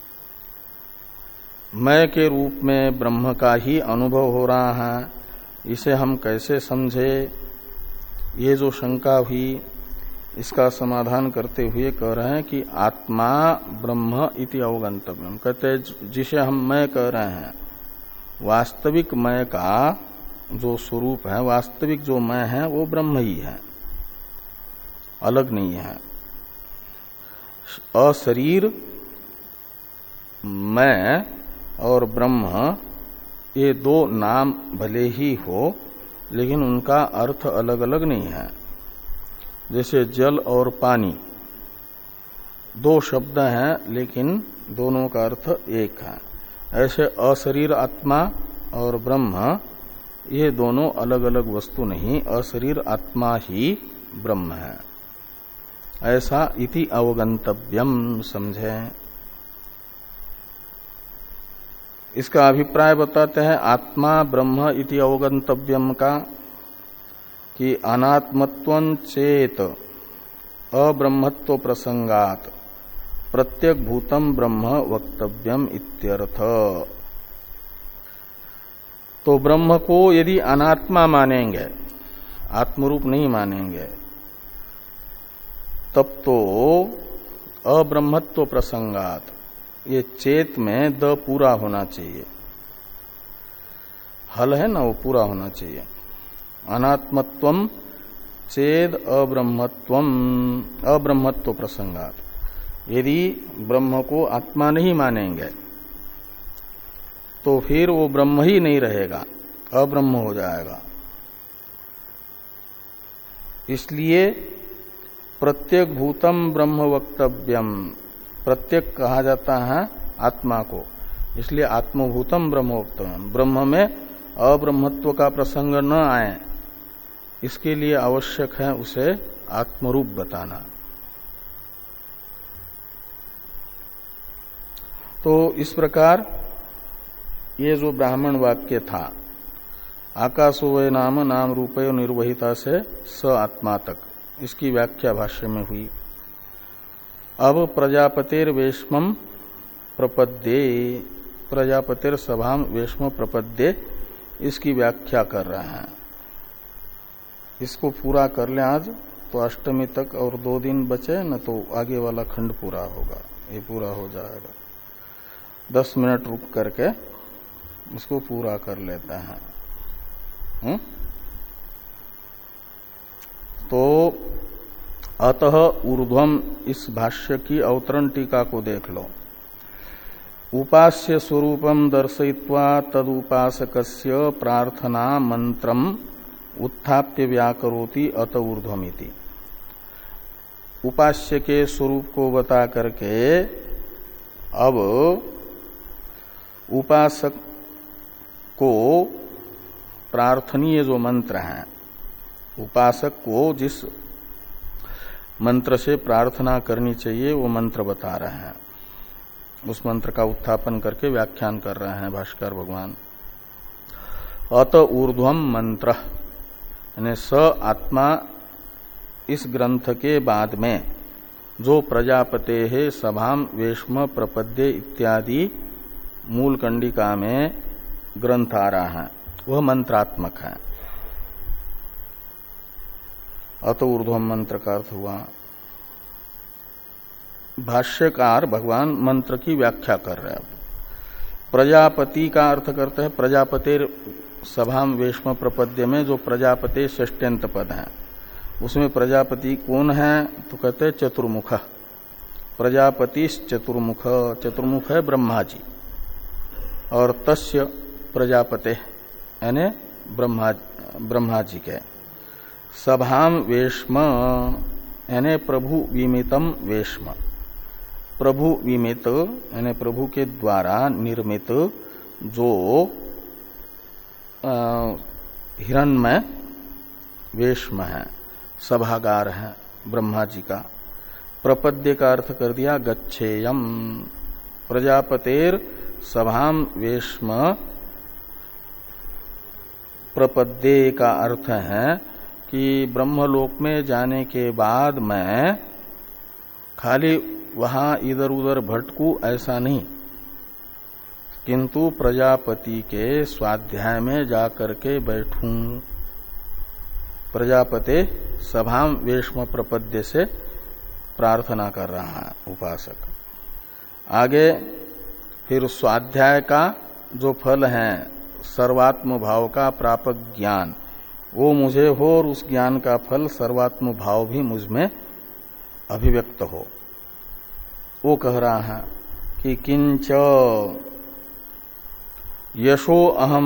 Speaker 1: मैं के रूप में ब्रह्म का ही अनुभव हो रहा है, इसे हम कैसे समझे, ये जो शंका हुई इसका समाधान करते हुए कह रहे हैं कि आत्मा ब्रह्म इति अवगंतव्यम। कहते हैं जिसे हम मैं कह रहे हैं, वास्तविक मैं का जो स्वरूप है, वास्तविक जो मैं है वो ब्रह्म ही है, अलग नहीं है। अशरीर मैं और ब्रह्म ये दो नाम भले ही हो, लेकिन उनका अर्थ अलग अलग नहीं है। जैसे जल और पानी दो शब्द हैं, लेकिन दोनों का अर्थ एक है। ऐसे अशरीर आत्मा और ब्रह्म ये दोनों अलग अलग वस्तु नहीं, अशरीर आत्मा ही ब्रह्म है। ऐसा इति अवगंतव्यम समझे। इसका अभिप्राय बताते हैं आत्मा ब्रह्म इति अवगंतव्यम का कि अनात्मत्वं चेत अब्रह्मत्व प्रसंगात प्रत्यक भूतम ब्रह्म वक्तव्यम इत्यर्थ। तो ब्रह्म को यदि अनात्मा मानेंगे, आत्मरूप नहीं मानेंगे, तब तो अब्रह्मत्व प्रसंगात ये चेत में द पूरा होना चाहिए। हल है ना, वो पूरा होना चाहिए। अनात्मत्वम चेद अब्रह्मत्वम अब्रह्मत्व प्रसंगात। यदि ब्रह्म को आत्मा नहीं मानेंगे तो फिर वो ब्रह्म ही नहीं रहेगा, अब्रह्म हो जाएगा। इसलिए प्रत्यक भूतम ब्रह्म वक्तव्यम, प्रत्यक कहा जाता है आत्मा को, इसलिए आत्मभूतम ब्रह्म वक्तव्यम। ब्रह्म में अब्रह्मत्व का प्रसंग न आए, इसके लिए आवश्यक है उसे आत्मरूप बताना। तो इस प्रकार ये जो ब्राह्मण वाक्य था, आकाशो वै नाम नाम रूपयो निर्वहिता से स आत्मा तक, इसकी व्याख्या भाष्य में हुई। अब प्रजापतिर वेश्मम प्रपद्ये, प्रजापतिर सभाम वेश्म प्रपद्ये, इसकी व्याख्या कर रहे हैं। इसको पूरा कर लें आज तो अष्टमी तक और दो दिन बचे न, तो आगे वाला खंड पूरा होगा, ये पूरा हो जाएगा। दस मिनट रुक करके इसको पूरा कर लेते हैं। हुँ? तो अतः ऊर्ध्वम, इस भाष्य की अवतरण टीका को देख लो। उपास्य स्वरूपम दर्शयित्वा तदुपासकस्य प्रार्थना मंत्रम उत्थाप्य व्याकरोति अत ऊर्ध्वमिति। उपास्य के स्वरूप को बता करके अब उपासक को प्रार्थनीय जो मंत्र है, उपासक को जिस मंत्र से प्रार्थना करनी चाहिए वो मंत्र बता रहे हैं। उस मंत्र का उत्थापन करके व्याख्यान कर रहे हैं भाष्कर भगवान। अत ऊर्ध्वम मंत्र, यानी स आत्मा, इस ग्रंथ के बाद में जो प्रजापते है सभाम वेश्म प्रपद्ये इत्यादि मूल कंडिका में ग्रंथ आ रहा है, वह मंत्रात्मक है। अत ऊर्ध्वम मंत्र का अर्थ हुआ, भाष्यकार भगवान मंत्र की व्याख्या कर रहे हैं। प्रजापति का अर्थ करते हैं प्रजापतिर सभाम वेश्म प्रपद्य में जो प्रजापति षष्ट्यंत पद है, उसमें प्रजापति कौन है तो कहते हैं चतुर्मुख। प्रजापति चतुर्मुख, चतुर्मुख है ब्रह्मा जी, और तस्य प्रजापते यानी ब्रह्मा ब्रह्मा जी के। सभाम वेश्म यानी प्रभु विमितम वेश्म, प्रभु विमित यानी प्रभु के द्वारा निर्मित जो हिरण्मय वेश्म है, सभागार है ब्रह्मा जी का। प्रपद्य का अर्थ कर दिया गच्छेयम। प्रजापतेर सभाम वेश्म प्रपद्ये का अर्थ है कि ब्रह्मलोक में जाने के बाद मैं खाली वहां इधर उधर भटकू ऐसा नहीं, किंतु प्रजापति के स्वाध्याय में जाकर के बैठूं। प्रजापते सभाम वेश्म प्रपद्य से प्रार्थना कर रहा है उपासक। आगे फिर स्वाध्याय का जो फल है सर्वात्म भाव का प्रापक ज्ञान, वो मुझे हो और उस ज्ञान का फल सर्वात्म भाव भी मुझ में अभिव्यक्त हो, वो कह रहा है कि किंच यशो अहम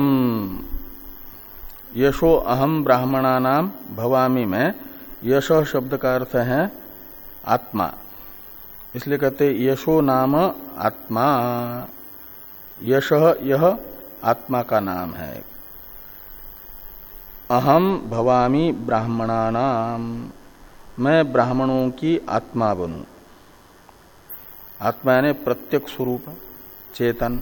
Speaker 1: यशो अहम ब्राह्मणानाम भवामी में यश शब्द का अर्थ है आत्मा, इसलिए कहते यशो नाम आत्मा, यश यह आत्मा का नाम है। अहम भवामी ब्राह्मणानाम, मैं ब्राह्मणों की आत्मा बनूं। आत्मा यानी प्रत्यक्ष स्वरूप चेतन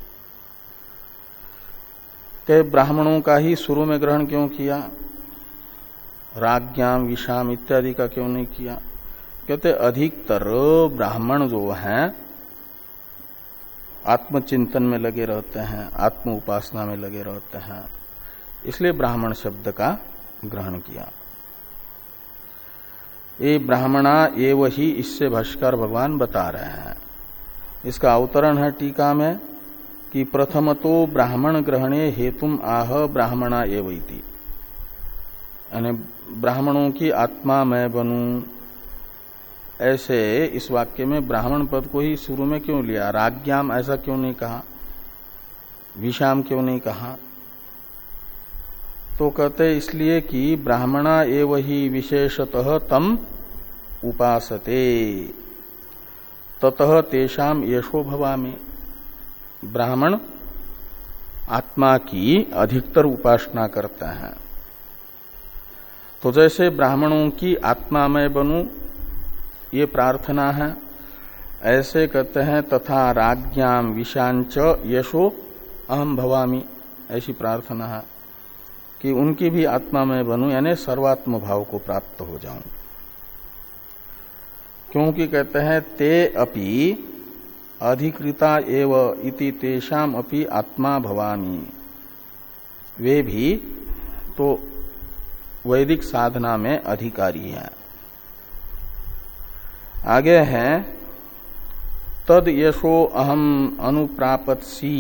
Speaker 1: के ब्राह्मणों का ही शुरू में ग्रहण क्यों किया, राज्ञाम विषाम इत्यादि का क्यों नहीं किया? कहते अधिकतर ब्राह्मण जो हैं आत्मचिंतन में लगे रहते हैं, आत्म उपासना में लगे रहते हैं, इसलिए ब्राह्मण शब्द का ग्रहण किया। ये ब्राह्मणा एव ही, इससे भाष्यकार भगवान बता रहे हैं। इसका अवतरण है टीका में कि प्रथमतो ब्राह्मण ग्रहणे हेतुम आह ब्राह्मणा एव इति, यानी ब्राह्मणों की आत्मा मैं बनूं, ऐसे इस वाक्य में ब्राह्मण पद को ही शुरू में क्यों लिया? राज्ञाम ऐसा क्यों नहीं कहा, विषाम क्यों नहीं कहा? तो कहते इसलिए कि ब्राह्मणा एव ही विशेषतः तम उपासते ततः तेषाम यशो भवामि। ब्राह्मण आत्मा की अधिकतर उपासना करते हैं, तो जैसे ब्राह्मणों की आत्मा मैं बनूं ये प्रार्थना है, ऐसे कहते हैं तथा राज्ञाम विषांच यशो अहम भवामि, ऐसी प्रार्थना है कि उनकी भी आत्मा में बनूं, यानी सर्वात्म भाव को प्राप्त हो जाऊं। क्योंकि कहते हैं ते अपि अधिकृता एव इति तेषाम अपि आत्मा भवामि, वे भी तो वैदिक साधना में अधिकारी हैं। आगे हैं तद यशो अहम अनुप्रापत्सी,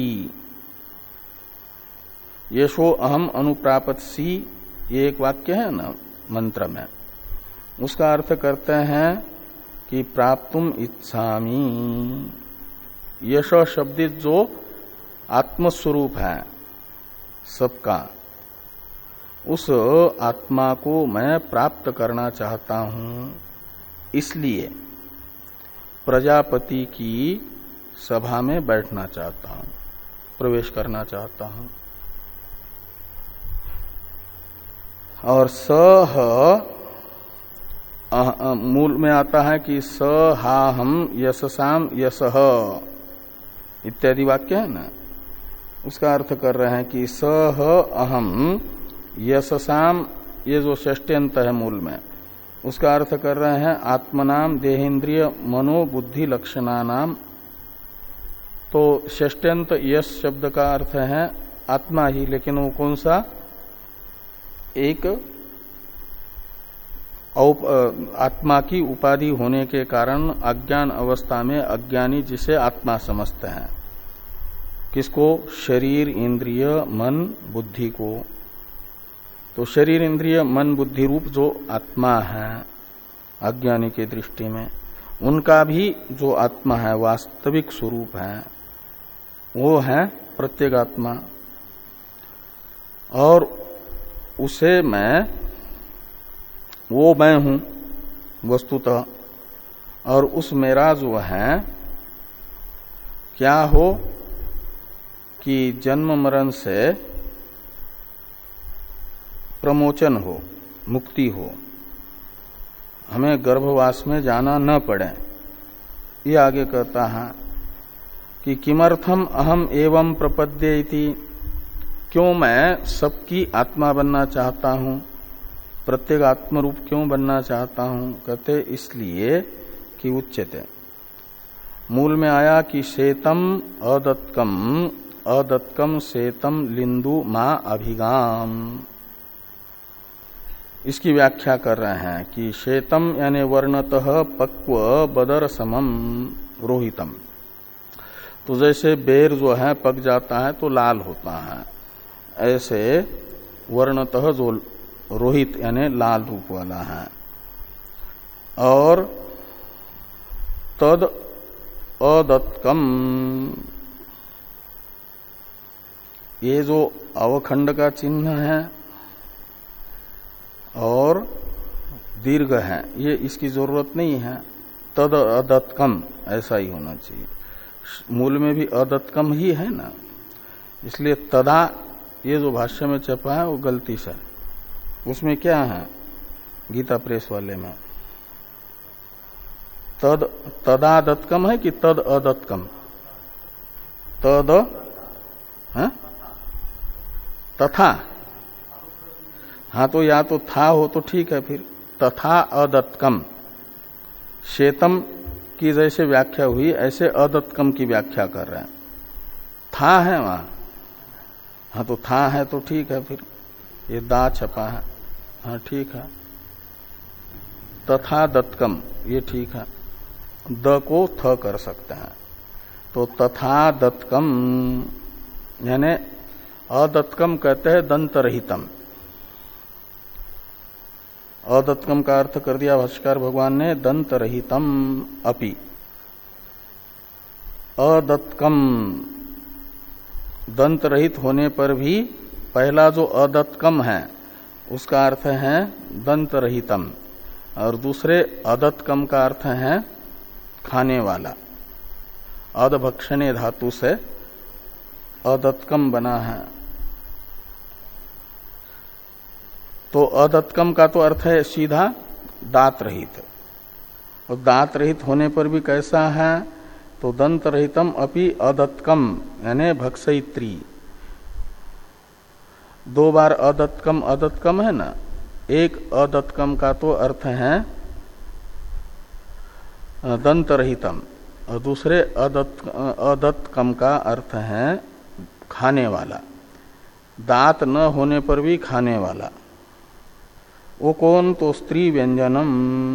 Speaker 1: यशो अहम अनुप्रापत्सी ये एक वाक्य है ना मंत्र में, उसका अर्थ करते हैं कि प्राप्तुम इच्छामि। यश शब्दित जो आत्मस्वरूप है सबका, उस आत्मा को मैं प्राप्त करना चाहता हूं, इसलिए प्रजापति की सभा में बैठना चाहता हूं, प्रवेश करना चाहता हूं। और सह मूल में आता है कि स हा हम यशसाम यशः इत्यादि वाक्य है ना, उसका अर्थ कर रहे हैं कि सह अहम यशसाम, ये जो षष्ट्यंत है मूल में, उसका अर्थ कर रहे हैं आत्मनाम देहेन्द्रिय मनोबुद्धि लक्षणानाम। तो षष्ट्यंत यश शब्द का अर्थ है आत्मा ही, लेकिन वो कौन सा? एक आत्मा की उपाधि होने के कारण अज्ञान अवस्था में अज्ञानी जिसे आत्मा समझते हैं, किसको? शरीर इंद्रिय मन बुद्धि को। तो शरीर इंद्रिय मन बुद्धि रूप जो आत्मा है अज्ञानी के दृष्टि में, उनका भी जो आत्मा है वास्तविक स्वरूप है वो है प्रत्येगात्मा, और उसे मैं, वो मैं हूं वस्तुतः, और उस मेरा जो है क्या हो कि जन्म मरण से प्रमोचन हो, मुक्ति हो, हमें गर्भवास में जाना न पड़े। ये आगे कहता है कि किमर्थम अहम एवं प्रपद्ये इति, क्यों मैं सबकी आत्मा बनना चाहता हूं, प्रत्येक आत्मरूप क्यों बनना चाहता हूं? कहते इसलिए कि उच्यते, मूल में आया कि शेतम अदत्कम, अदत्कम शेतम लिंदु मां अभिगाम, इसकी व्याख्या कर रहे हैं कि शेतम यानी वर्णतः पक्व बदर समम रोहितम, तो जैसे बेर जो है पक जाता है तो लाल होता है, ऐसे वर्णतः जो रोहित यानी लाल रूप वाला है। और तद अदत्कम, ये जो अवखंड का चिन्ह है और दीर्घ है, ये इसकी जरूरत नहीं है। तद अदत्कम ऐसा ही होना चाहिए। मूल में भी अदत्कम ही है ना, इसलिए तदा ये जो भाष्य में छपा है वो गलती से, उसमें क्या है गीता प्रेस वाले में तद तदादत्कम है कि तद अदत्कम? तद है? तथा, हाँ तो या तो था हो तो ठीक है, फिर तथा अदत्कम, शेतम की जैसे व्याख्या हुई ऐसे अदत्कम की व्याख्या कर रहे हैं। था है वहां, हाँ तो था है तो ठीक है, फिर ये दा छपा है, हाँ ठीक है। तथा दत्कम ये ठीक है, द को थ कर सकते हैं। तो तथा दत्कम यानी अदत्कम कहते हैं दंत रहितम। अदत्कम का अर्थ कर दिया भाष्यकार भगवान ने दंत रहितम अपि। अदत्कम दंत रहित होने पर भी पहला जो अदत्कम है उसका अर्थ है दंत रहितम, और दूसरे अदत्कम का अर्थ है खाने वाला। अदभक्षणे धातु से अदत्कम बना है। तो अदत्कम का तो अर्थ है सीधा दांत रहित, और दांत रहित होने पर भी कैसा है? तो दंत रहितम अपि अदत्कम यानी भक्षयित्री। दो बार अदत्कम अदत्कम है ना, एक अदत्कम का तो अर्थ है दंत रहितम, और दूसरे अदत्त अदत्कम का अर्थ है खाने वाला, दांत न होने पर भी खाने वाला। वो कौन? तो स्त्री व्यंजनम।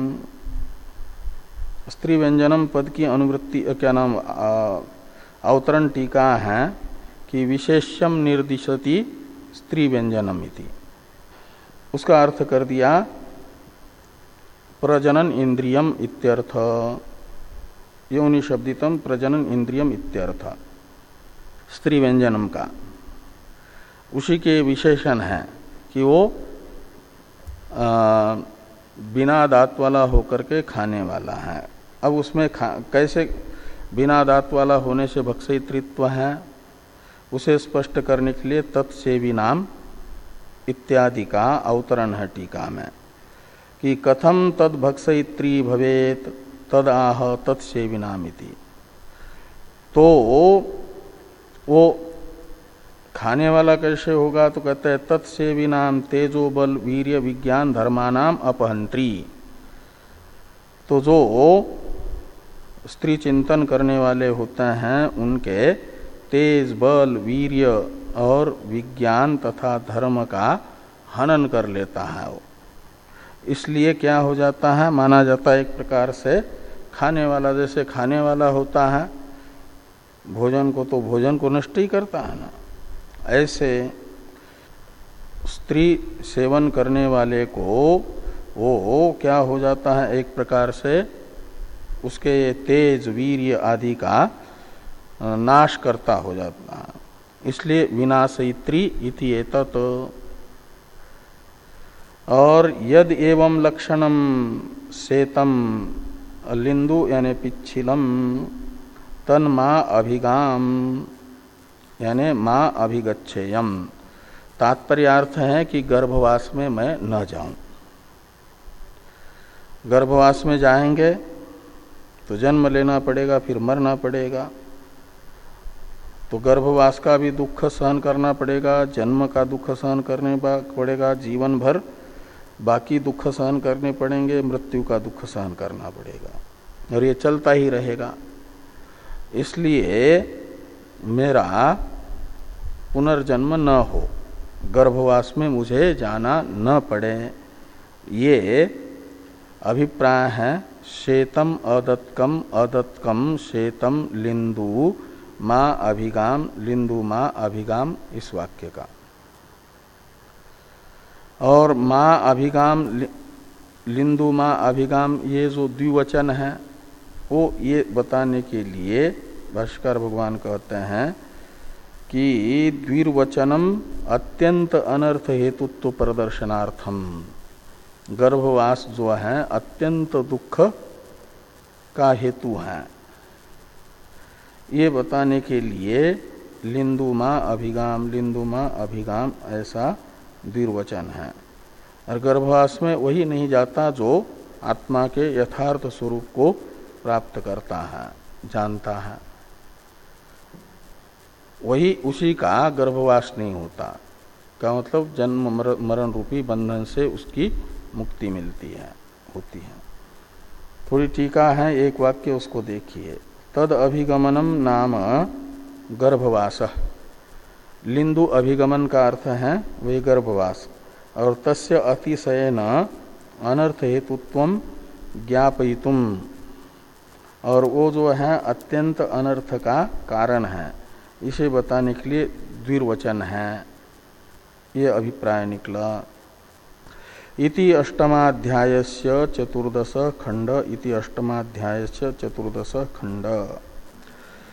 Speaker 1: स्त्री व्यंजनम पद की अनुवृत्ति क्या नाम अवतरण टीका है कि विशेष्यम निर्दिशति स्त्री व्यंजनम इति। उसका अर्थ कर दिया प्रजनन इंद्रियम इत्यर्थ। योनि शब्दितम प्रजनन इंद्रियम इत्यर्थ स्त्री व्यंजनम का उसी के विशेषण है कि वो आ, बिना दांत वाला होकर के खाने वाला है। अब उसमें कैसे बिना दांत वाला होने से भक्षयित्व है उसे स्पष्ट करने के लिए तत्सेवी नाम इत्यादि का अवतरण है टीका में कि कथम तद भक्षयित्री भवेत तद आह तत्सेवी नाम इति। तो वो खाने वाला कैसे होगा? तो कहते हैं तत्सेवी नाम तेजो बल वीर्य विज्ञान धर्मानाम अपहंत्री। तो जो स्त्री चिंतन करने वाले होते हैं उनके तेज बल वीर्य और विज्ञान तथा धर्म का हनन कर लेता है वो। इसलिए क्या हो जाता है? माना जाता है एक प्रकार से खाने वाला, जैसे खाने वाला होता है भोजन को तो भोजन को नष्ट ही करता है ना, ऐसे स्त्री सेवन करने वाले को वो क्या हो जाता है? एक प्रकार से उसके तेज वीर्य आदि का नाश करता हो जाता है। इसलिए विनाशयित्री इति एतत्। और यद एवं लक्षणम सेतम लिंदु यानी पिच्छिलम तन मां अभिगाम यानी मां अभिगच्छेयम। तात्पर्यार्थ है कि गर्भवास में मैं न जाऊं। गर्भवास में जाएंगे तो जन्म लेना पड़ेगा, फिर मरना पड़ेगा, तो गर्भवास का भी दुख सहन करना पड़ेगा, जन्म का दुख सहन करने पड़ेगा, जीवन भर बाकी दुख सहन करने पड़ेंगे, मृत्यु का दुख सहन करना पड़ेगा, और ये चलता ही रहेगा। इसलिए मेरा पुनर्जन्म न हो, गर्भवास में मुझे जाना न पड़े, ये अभिप्राय है शेतम अदत्कम अदत्कम शेतम लिंदु मां अभिगाम लिंदु मां अभिगाम इस वाक्य का। और मां अभिगाम लिंदु मां अभिगाम ये जो द्विवचन है वो ये बताने के लिए भाष्यकार भगवान कहते हैं कि द्विर्वचनम अत्यंत अनर्थ हेतुत्व प्रदर्शनार्थम, गर्भवास जो है अत्यंत दुख का हेतु है, ये बताने के लिए लिंदुमा अभिगाम लिंदुमा अभिगाम ऐसा द्विर्वचन है। और गर्भवास में वही नहीं जाता जो आत्मा के यथार्थ स्वरूप को प्राप्त करता है, जानता है, वही उसी का गर्भवास नहीं होता। का मतलब जन्म मरण रूपी बंधन से उसकी मुक्ति मिलती है, होती है। थोड़ी टीका है, एक वाक्य उसको देखिए। तद अभिगमनम नाम गर्भवास। लिंदु अभिगमन का अर्थ है वे गर्भवास। और तस्य अतिशयन अनर्थ हेतुत्वम ज्ञापयितुम, और वो जो है अत्यंत अनर्थ का कारण है, इसे बताने के लिए द्विर्वचन है, ये अभिप्राय निकला। इति अष्टमाध्यायस्य चतुर्दश खंड इति अष्टमाध्यायस्य चतुर्दश खंड।